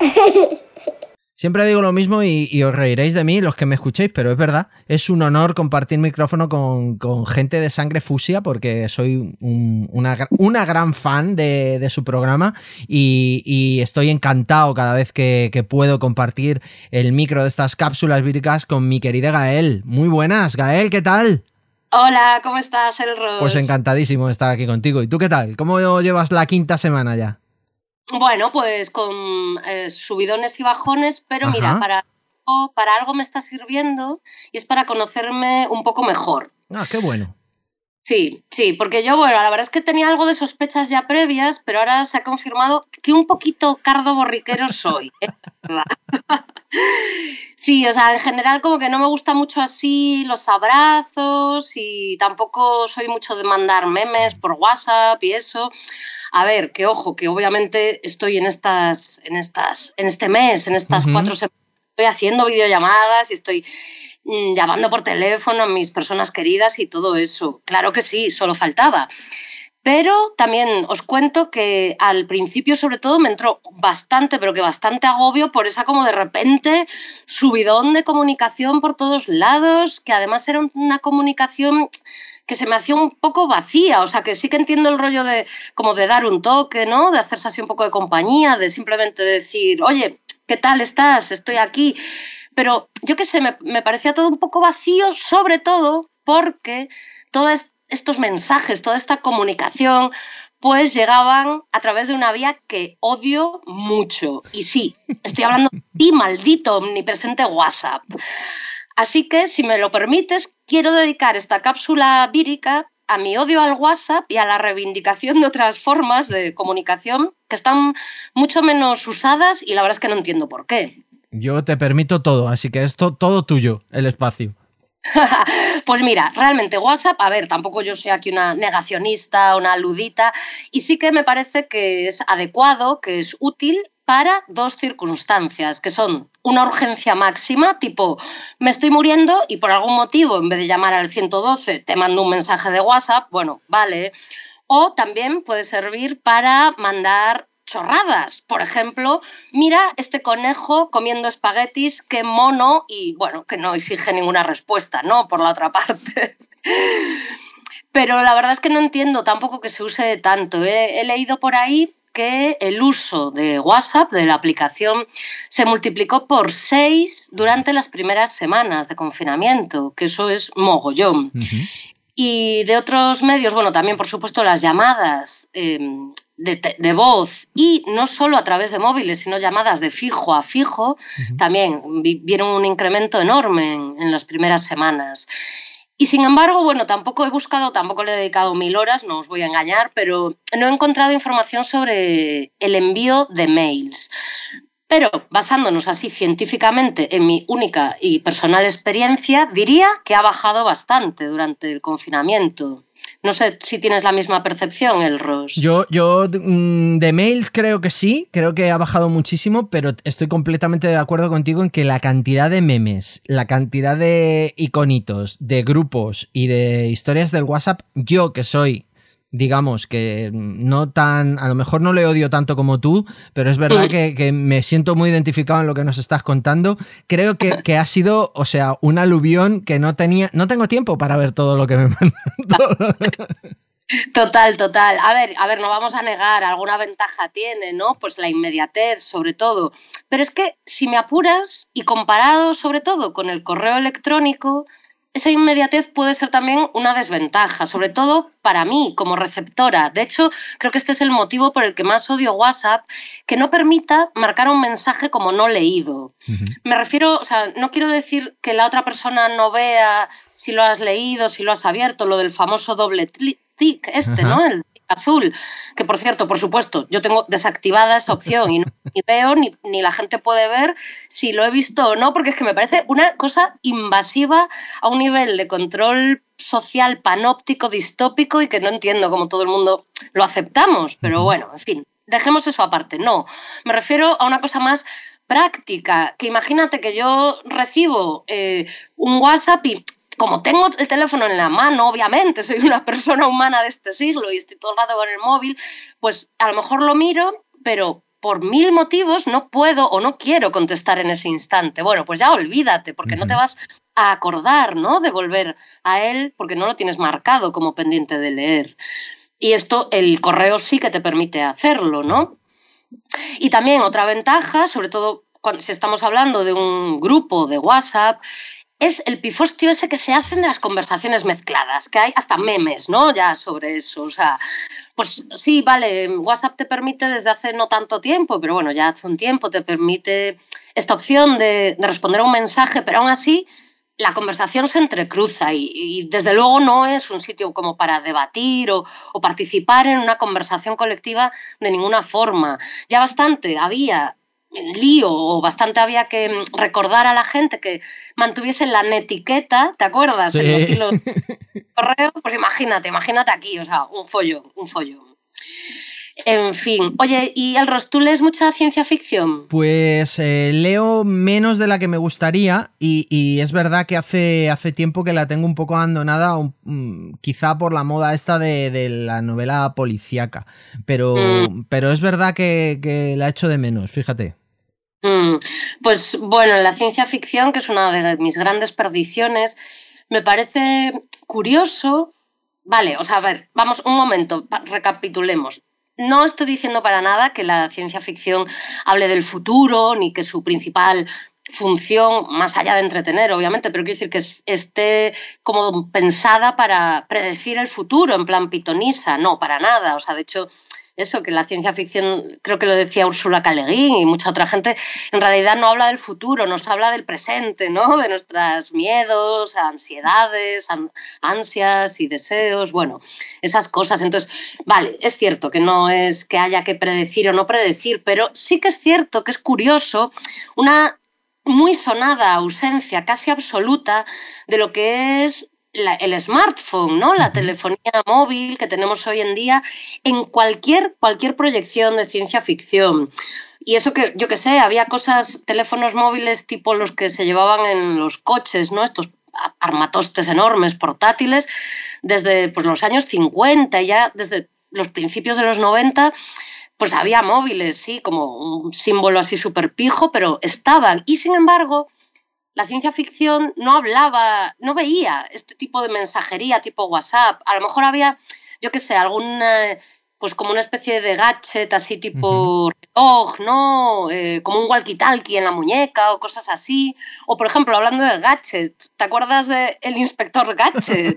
Siempre digo lo mismo y, y os reiréis de mí los que me escuchéis, pero es verdad, es un honor compartir micrófono con, con gente de sangre fucsia porque soy un, una, una gran fan de, de su programa y, y estoy encantado cada vez que, que puedo compartir el micro de estas cápsulas víricas con mi querida Gael. Muy buenas, Gael, ¿qué tal? Hola, ¿cómo estás, Elros? Pues encantadísimo de estar aquí contigo. ¿Y tú qué tal? ¿Cómo llevas la quinta semana ya? Bueno, pues con eh, subidones y bajones, pero Ajá. mira, para, para algo me está sirviendo y es para conocerme un poco mejor. Ah, qué bueno. Sí, sí, porque yo, bueno, la verdad es que tenía algo de sospechas ya previas, pero ahora se ha confirmado que un poquito cardo borriquero soy. ¿eh? Sí, o sea, en general como que no me gusta mucho así los abrazos y tampoco soy mucho de mandar memes por WhatsApp y eso. A ver, que ojo, que obviamente estoy en estas, en estas, en este mes, en estas uh-huh. cuatro semanas, estoy haciendo videollamadas y estoy mmm, llamando por teléfono a mis personas queridas y todo eso. Claro que sí, solo faltaba. Pero también os cuento que al principio, sobre todo, me entró bastante, pero que bastante agobio por esa como de repente subidón de comunicación por todos lados, que además era una comunicación que se me hacía un poco vacía, o sea, que sí que entiendo el rollo de como de dar un toque, ¿no? De hacerse así un poco de compañía, de simplemente decir, oye, ¿qué tal estás? Estoy aquí. pero yo qué sé, me, me parecía todo un poco vacío, sobre todo porque todos estos mensajes, toda esta comunicación, pues llegaban a través de una vía que odio mucho. Y sí, estoy hablando de ti, maldito omnipresente WhatsApp. Así que, si me lo permites, quiero dedicar esta cápsula vírica a mi odio al WhatsApp y a la reivindicación de otras formas de comunicación que están mucho menos usadas y la verdad es que no entiendo por qué. Yo te permito todo, así que es to- todo tuyo, el espacio. Pues mira, realmente WhatsApp, a ver, tampoco yo soy aquí una negacionista, una ludita, y sí que me parece que es adecuado, que es útil para dos circunstancias, que son una urgencia máxima, tipo, me estoy muriendo y por algún motivo, en vez de llamar al ciento doce, te mando un mensaje de WhatsApp, bueno, vale. O también puede servir para mandar chorradas. Por ejemplo, mira este conejo comiendo espaguetis, qué mono, y bueno, que no exige ninguna respuesta, ¿no? Por la otra parte. Pero la verdad es que no entiendo tampoco que se use tanto. He, he leído por ahí que el uso de WhatsApp, de la aplicación, se multiplicó por seis durante las primeras semanas de confinamiento, que eso es mogollón. Uh-huh. Y de otros medios, bueno, también por supuesto las llamadas eh, de, de voz y no solo a través de móviles, sino llamadas de fijo a fijo, uh-huh. también vi, vieron un incremento enorme en, en las primeras semanas. Y sin embargo, bueno, tampoco he buscado, tampoco le he dedicado mil horas, no os voy a engañar, pero no he encontrado información sobre el envío de mails. Pero basándonos así científicamente en mi única y personal experiencia, diría que ha bajado bastante durante el confinamiento. No sé si tienes la misma percepción, Elros. Yo, yo de mails creo que sí, creo que ha bajado muchísimo, pero estoy completamente de acuerdo contigo en que la cantidad de memes, la cantidad de iconitos, de grupos y de historias del WhatsApp, yo que soy... digamos que no tan, a lo mejor no le odio tanto como tú, pero es verdad que, que me siento muy identificado en lo que nos estás contando. Creo que, que ha sido, o sea, un aluvión que no tenía, no tengo tiempo para ver todo lo que me mandan. Total, total. A ver, a ver, no vamos a negar, alguna ventaja tiene, ¿no? Pues la inmediatez, sobre todo. Pero es que si me apuras, y comparado sobre todo con el correo electrónico, esa inmediatez puede ser también una desventaja, sobre todo para mí como receptora. De hecho, creo que este es el motivo por el que más odio WhatsApp, que no permita marcar un mensaje como no leído. Uh-huh. Me refiero, o sea, no quiero decir que la otra persona no vea si lo has leído, si lo has abierto, lo del famoso doble tick este, uh-huh. ¿no? El azul, que por cierto, por supuesto, yo tengo desactivada esa opción y no ni veo ni, ni la gente puede ver si lo he visto o no, porque es que me parece una cosa invasiva a un nivel de control social panóptico, distópico y que no entiendo cómo todo el mundo lo aceptamos, pero bueno, en fin, dejemos eso aparte. No, me refiero a una cosa más práctica, que imagínate que yo recibo eh, un WhatsApp y como tengo el teléfono en la mano, obviamente, soy una persona humana de este siglo y estoy todo el rato con el móvil, pues a lo mejor lo miro, pero por mil motivos no puedo o no quiero contestar en ese instante. Bueno, pues ya olvídate, porque uh-huh. no te vas a acordar, ¿no?, de volver a él, porque no lo tienes marcado como pendiente de leer. Y esto, el correo sí que te permite hacerlo, ¿no? Y también otra ventaja, sobre todo cuando, si estamos hablando de un grupo de WhatsApp, es el pifostio ese que se hacen de las conversaciones mezcladas, que hay hasta memes, ¿no?, ya sobre eso. O sea, pues sí, vale, WhatsApp te permite desde hace no tanto tiempo, pero bueno, ya hace un tiempo te permite esta opción de, de responder a un mensaje, pero aún así la conversación se entrecruza y, y desde luego no es un sitio como para debatir o, o participar en una conversación colectiva de ninguna forma. Ya bastante había lío o bastante había que recordar a la gente que mantuviese la netiqueta, ¿te acuerdas? Sí. En los hilos de correo, pues imagínate, imagínate aquí, o sea, un follón, un follón. En fin, oye, ¿y Elros, tú lees mucha ciencia ficción? Pues eh, leo menos de la que me gustaría y, y es verdad que hace, hace tiempo que la tengo un poco abandonada, um, quizá por la moda esta de, de la novela policíaca, pero, mm. pero es verdad que, que la echo de menos, fíjate. Mm, pues bueno, la ciencia ficción, que es una de mis grandes perdiciones, me parece curioso. Vale, o sea, a ver, vamos un momento, recapitulemos. No estoy diciendo para nada que la ciencia ficción hable del futuro, ni que su principal función más allá de entretener, obviamente, pero quiero decir que esté como pensada para predecir el futuro, en plan pitonisa. No, para nada. O sea, de hecho, eso, que la ciencia ficción, creo que lo decía Ursula K. Le Guin y mucha otra gente, en realidad no habla del futuro, nos habla del presente, ¿no? De nuestros miedos, ansiedades, ansias y deseos, bueno, esas cosas. Entonces, vale, es cierto que no es que haya que predecir o no predecir, pero sí que es cierto que es curioso una muy sonada ausencia casi absoluta de lo que es La, el smartphone, ¿no? La telefonía móvil que tenemos hoy en día en cualquier, cualquier proyección de ciencia ficción. Y eso que, yo qué sé, había cosas, teléfonos móviles tipo los que se llevaban en los coches, ¿no? Estos armatostes enormes, portátiles, desde pues, los años cincuenta, ya desde los principios de los noventa, pues había móviles, sí, como un símbolo así súper pijo, pero estaban. Y sin embargo, la ciencia ficción no hablaba, no veía este tipo de mensajería tipo WhatsApp. A lo mejor había, yo qué sé, alguna, pues como una especie de gadget así tipo uh-huh. reloj, ¿no? Eh, como un walkie-talkie en la muñeca o cosas así. O, por ejemplo, hablando de gadgets, ¿te acuerdas de el Inspector Gadget?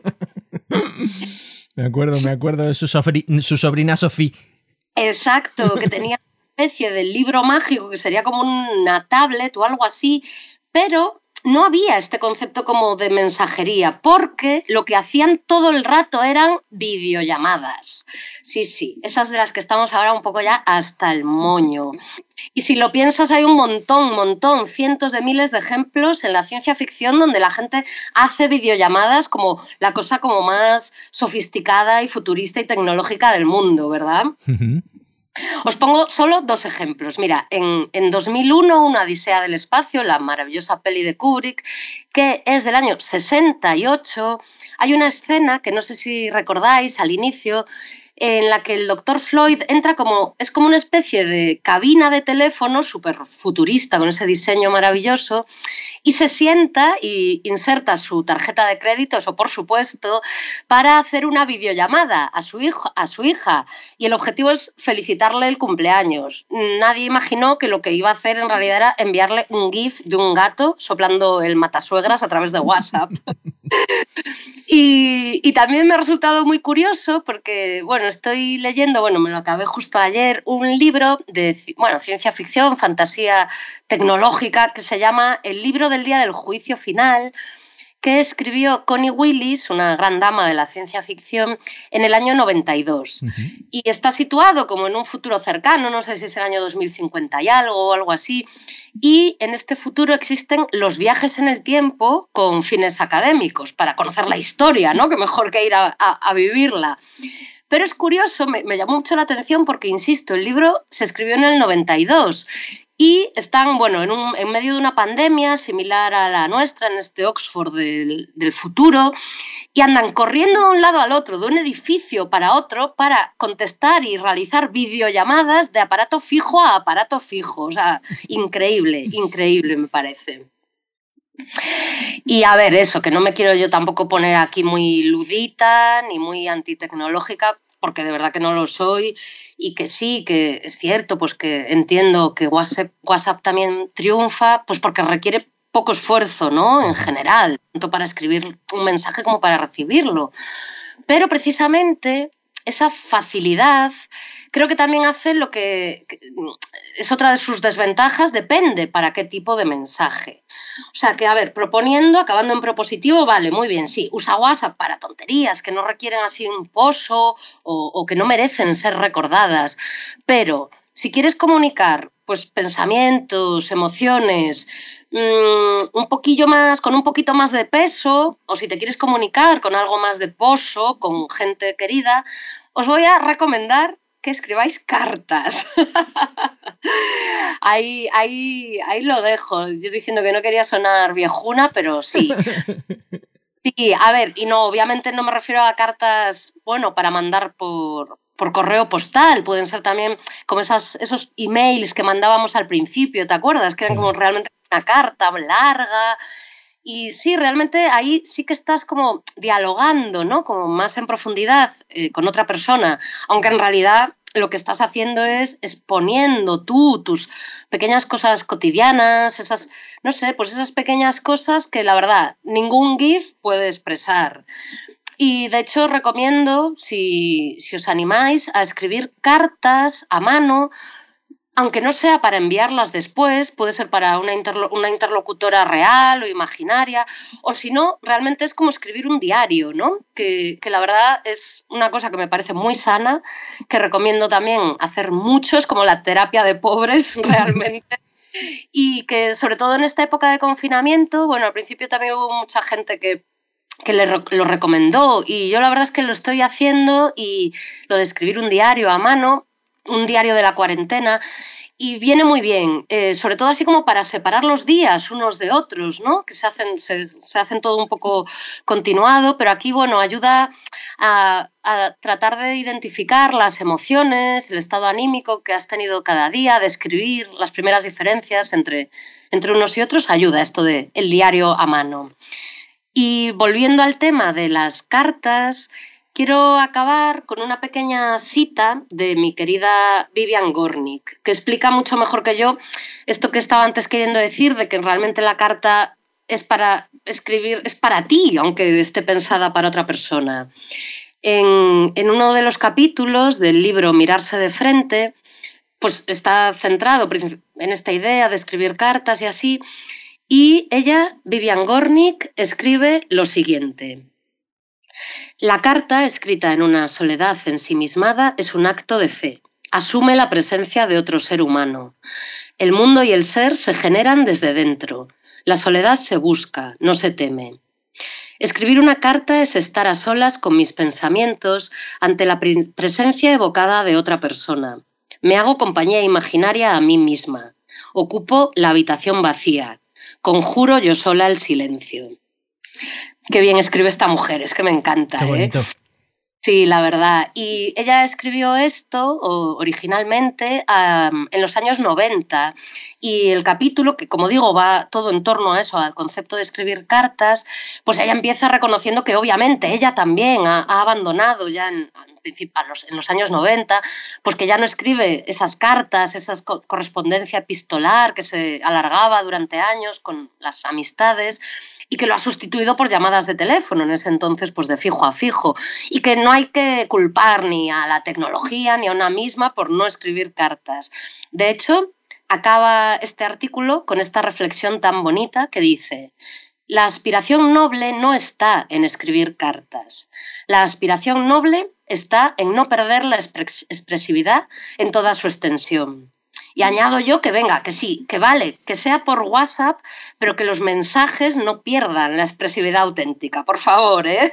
me acuerdo, me acuerdo de su, sofri- su sobrina Sophie. Exacto, que tenía una especie de libro mágico que sería como una tablet o algo así, pero no había este concepto como de mensajería, porque lo que hacían todo el rato eran videollamadas. Sí, sí, esas de las que estamos ahora un poco ya hasta el moño. Y si lo piensas, hay un montón, montón, cientos de miles de ejemplos en la ciencia ficción donde la gente hace videollamadas como la cosa como más sofisticada y futurista y tecnológica del mundo, ¿verdad? Uh-huh. Os pongo solo dos ejemplos. Mira, en, en dos mil uno, Una odisea del espacio, la maravillosa peli de Kubrick, que es del año sesenta y ocho, hay una escena que no sé si recordáis al inicio, en la que el doctor Floyd entra como, es como una especie de cabina de teléfono súper futurista con ese diseño maravilloso y se sienta y inserta su tarjeta de crédito, eso por supuesto, para hacer una videollamada a su hijo, a su hija, y el objetivo es felicitarle el cumpleaños. Nadie imaginó que lo que iba a hacer en realidad era enviarle un gif de un gato soplando el matasuegras a través de WhatsApp. Y, y también me ha resultado muy curioso porque, bueno, estoy leyendo, bueno, me lo acabé justo ayer, un libro de, bueno, ciencia ficción, fantasía tecnológica, que se llama El libro del día del juicio final, que escribió Connie Willis, una gran dama de la ciencia ficción, en el año noventa y dos. Uh-huh. Y está situado como en un futuro cercano, no sé si es el año dos mil cincuenta y algo o algo así, y en este futuro existen los viajes en el tiempo con fines académicos, para conocer la historia, ¿no? Que mejor que ir a, a, a vivirla. Pero es curioso, me, me llamó mucho la atención porque, insisto, el libro se escribió en el noventa y dos y están, bueno, en, un, en medio de una pandemia similar a la nuestra, en este Oxford del, del futuro, y andan corriendo de un lado al otro, de un edificio para otro, para contestar y realizar videollamadas de aparato fijo a aparato fijo. O sea, increíble, increíble me parece. Y a ver, eso, que no me quiero yo tampoco poner aquí muy ludita ni muy antitecnológica, porque de verdad que no lo soy, y que sí, que es cierto, pues que entiendo que WhatsApp, WhatsApp también triunfa, pues porque requiere poco esfuerzo, ¿no? En general, tanto para escribir un mensaje como para recibirlo. Pero precisamente esa facilidad creo que también hace lo que es otra de sus desventajas, depende para qué tipo de mensaje. O sea que, a ver, proponiendo, acabando en propositivo, vale, muy bien, sí, usa WhatsApp para tonterías que no requieren así un pozo o, o que no merecen ser recordadas, pero si quieres comunicar pues pensamientos, emociones, mmm, un poquillo más, con un poquito más de peso, o si te quieres comunicar con algo más de pozo, con gente querida, os voy a recomendar que escribáis cartas. ahí, ahí, ahí lo dejo. Yo diciendo que no quería sonar viejuna, pero sí. Sí, a ver, y no, obviamente no me refiero a cartas, bueno, para mandar por, por correo postal. Pueden ser también como esas, esos emails que mandábamos al principio, ¿te acuerdas? Que eran como realmente una carta larga. Y sí, realmente ahí sí que estás como dialogando, ¿no? Como más en profundidad eh, con otra persona, aunque en realidad lo que estás haciendo es exponiendo tú tus pequeñas cosas cotidianas, esas, no sé, pues esas pequeñas cosas que la verdad ningún GIF puede expresar. Y de hecho recomiendo, si, si os animáis, a escribir cartas a mano, aunque no sea para enviarlas después, puede ser para una, interlo- una interlocutora real o imaginaria, o si no, realmente es como escribir un diario, ¿no? Que, que la verdad es una cosa que me parece muy sana, que recomiendo también hacer mucho, es como la terapia de pobres realmente, y que sobre todo en esta época de confinamiento, bueno, al principio también hubo mucha gente que que le, lo recomendó y yo la verdad es que lo estoy haciendo, y lo de escribir un diario a mano, un diario de la cuarentena, y viene muy bien, eh, sobre todo así como para separar los días unos de otros, ¿no? Que se hacen, se, se hacen todo un poco continuado, pero aquí, bueno, ayuda a, a tratar de identificar las emociones, el estado anímico que has tenido cada día, describir las primeras diferencias entre, entre unos y otros, ayuda esto de el diario a mano. Y volviendo al tema de las cartas, quiero acabar con una pequeña cita de mi querida Vivian Gornick, que explica mucho mejor que yo esto que estaba antes queriendo decir, de que realmente la carta es para escribir, es para ti, aunque esté pensada para otra persona. En, en uno de los capítulos del libro Mirarse de frente, pues está centrado en esta idea de escribir cartas y así, y ella, Vivian Gornick, escribe lo siguiente: la carta, escrita en una soledad ensimismada, es un acto de fe. Asume la presencia de otro ser humano. El mundo y el ser se generan desde dentro. La soledad se busca, no se teme. Escribir una carta es estar a solas con mis pensamientos ante la pre- presencia evocada de otra persona. Me hago compañía imaginaria a mí misma. Ocupo la habitación vacía. Conjuro yo sola el silencio. Qué bien escribe esta mujer, es que me encanta. Qué bonito. ¿eh? Sí, la verdad. Y ella escribió esto o, originalmente um, en los años noventa, y el capítulo, que como digo va todo en torno a eso, al concepto de escribir cartas, pues ella empieza reconociendo que obviamente ella también ha, ha abandonado ya en, en, los, en los años noventa, pues que ya no escribe esas cartas, esa co- correspondencia epistolar que se alargaba durante años con las amistades, y que lo ha sustituido por llamadas de teléfono, en ese entonces pues de fijo a fijo, y que no hay que culpar ni a la tecnología ni a una misma por no escribir cartas. De hecho, acaba este artículo con esta reflexión tan bonita que dice: la aspiración noble no está en escribir cartas. La aspiración noble está en no perder la expres- expresividad en toda su extensión. Y añado yo que venga, que sí, que vale, que sea por WhatsApp, pero que los mensajes no pierdan la expresividad auténtica, por favor, ¿eh?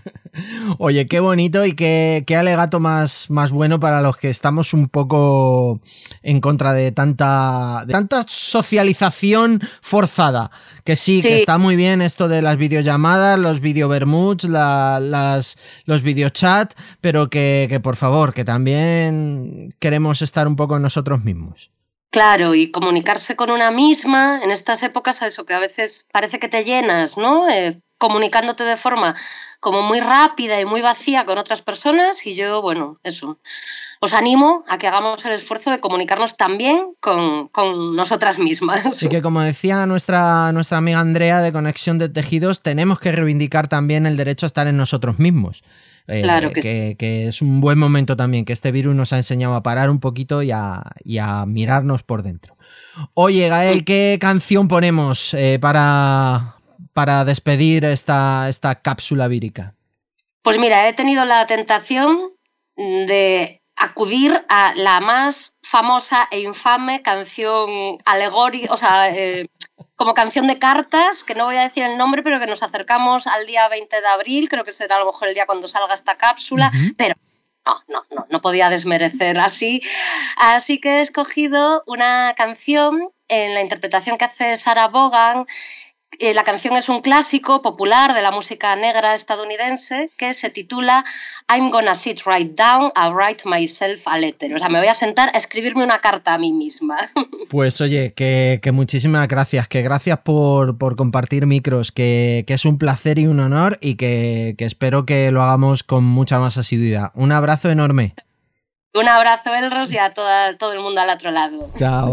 Oye, qué bonito y qué, qué alegato más, más bueno para los que estamos un poco en contra de tanta, de tanta socialización forzada. Que sí, sí, que está muy bien esto de las videollamadas, los videobermuds, la, las, los videochats, pero que, que por favor, que también queremos estar un poco nosotros mismos. Claro, y comunicarse con una misma en estas épocas, a eso que a veces parece que te llenas, ¿no? Eh, comunicándote de forma como muy rápida y muy vacía con otras personas, y yo, bueno, eso. Os animo a que hagamos el esfuerzo de comunicarnos también con, con nosotras mismas. Y que, como decía nuestra, nuestra amiga Andrea de Conexión de Tejidos, tenemos que reivindicar también el derecho a estar en nosotros mismos. Eh, claro que, que, sí. que es un buen momento también, que este virus nos ha enseñado a parar un poquito y a, y a mirarnos por dentro. Oye, Gael, ¿qué canción ponemos eh, para, para despedir esta, esta cápsula vírica? Pues mira, he tenido la tentación de acudir a la más famosa e infame canción alegórica, o sea, eh, como canción de cartas, que no voy a decir el nombre, pero que nos acercamos al día veinte de abril, creo que será a lo mejor el día cuando salga esta cápsula, uh-huh. pero no, no, no, no podía desmerecer así. Así que he escogido una canción en la interpretación que hace Sarah Vaughan. Eh, la canción es un clásico popular de la música negra estadounidense que se titula I'm gonna sit right down and write myself a letter. O sea, me voy a sentar a escribirme una carta a mí misma. Pues oye, que, que muchísimas gracias, que gracias por, por compartir micros, que, que es un placer y un honor, y que, que espero que lo hagamos con mucha más asiduidad. Un abrazo enorme. Un abrazo, Elros, y a toda, todo el mundo al otro lado. Chao.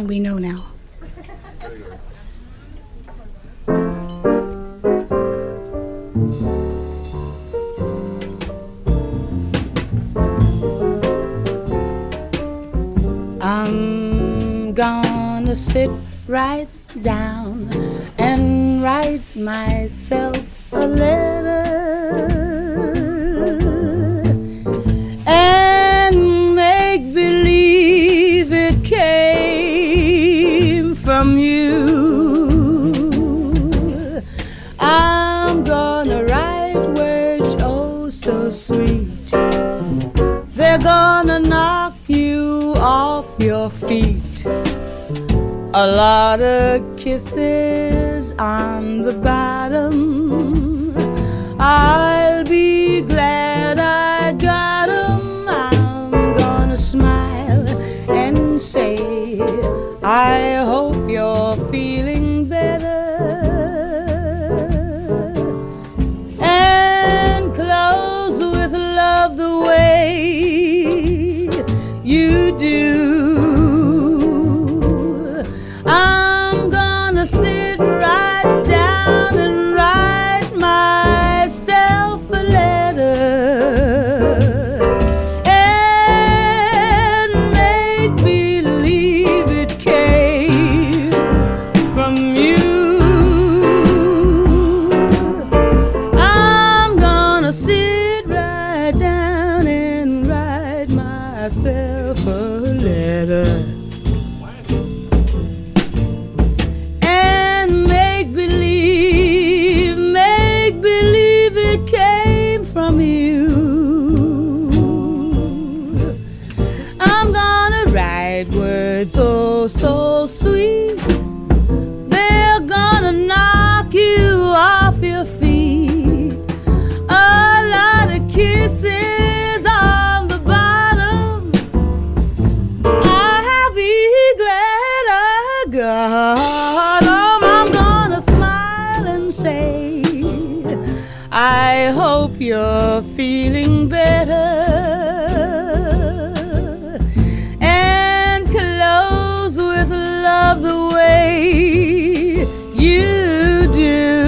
I'm gonna sit right down and write myself a letter and make believe it came from you. I'm gonna write words oh so sweet, they're gonna knock you off your feet. A lot of kisses on the bottom, I'll be glad I got 'em. I'm gonna smile and say, I hope you're feeling better, and close with love the way you do. I'm gonna sit right down and write myself a letter and make believe it came from you. I'm gonna sit right down and write myself a letter and make believe, make believe it came from you. I'm gonna write words oh so sweet, they're gonna knock you off your feet. A lot of kisses on the bottom, I'll be glad I got 'em. I'm gonna smile and say, I hope you're feeling better, and close with love the way you do.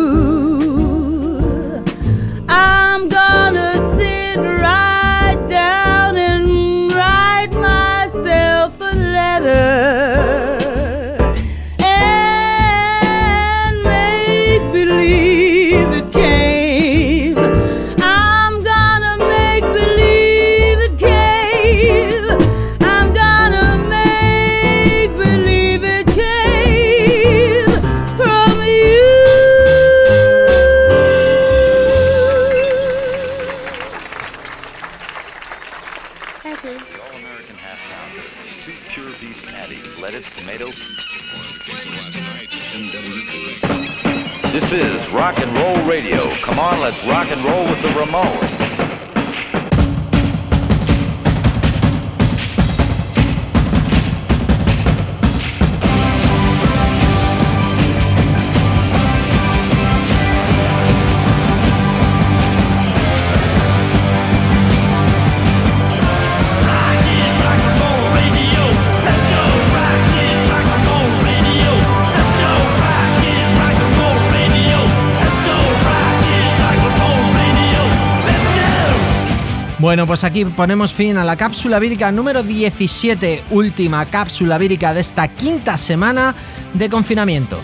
I'm gonna sit right down and write myself a letter and make believe it came. I'm gonna make believe it came. I'm gonna make believe it came from you. The all-American half pound of sweet pure beef patty, lettuce, tomato. This is rock and roll radio. Come on, let's rock and roll with the Ramones. Bueno, pues aquí ponemos fin a la cápsula vírica número diecisiete, última cápsula vírica de esta quinta semana de confinamiento.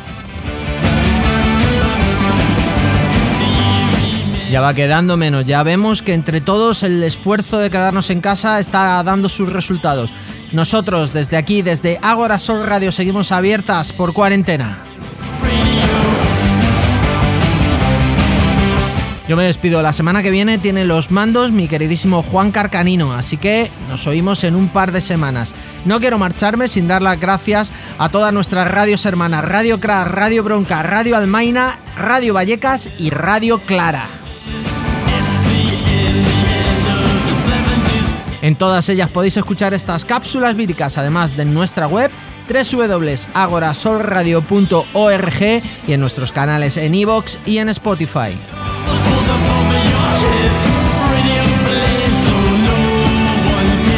Ya va quedando menos, ya vemos que entre todos el esfuerzo de quedarnos en casa está dando sus resultados. Nosotros desde aquí, desde Ágora Sol Radio, seguimos abiertas por cuarentena. Yo me despido, la semana que viene tiene los mandos mi queridísimo Juan Carcanino, así que nos oímos en un par de semanas. No quiero marcharme sin dar las gracias a todas nuestras radios hermanas, Radio Crash, Radio Bronca, Radio Almaina, Radio Vallecas y Radio Clara. En todas ellas podéis escuchar estas cápsulas víricas, además de nuestra web doble u doble u doble u punto agorasolradio punto org y en nuestros canales en iVoox y en Spotify. Radio playing so no one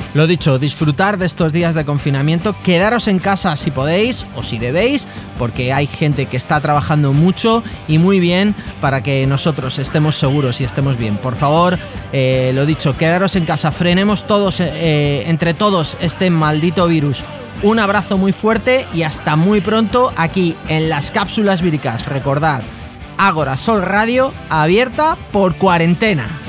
Lo dicho, disfrutar de estos días de confinamiento, quedaros en casa si podéis o si debéis, porque hay gente que está trabajando mucho y muy bien para que nosotros estemos seguros y estemos bien. Por favor, eh, lo dicho, quedaros en casa, frenemos todos, eh, entre todos, este maldito virus. Un abrazo muy fuerte y hasta muy pronto aquí en las cápsulas víricas. Recordad, Ágora Sol Radio, abierta por cuarentena.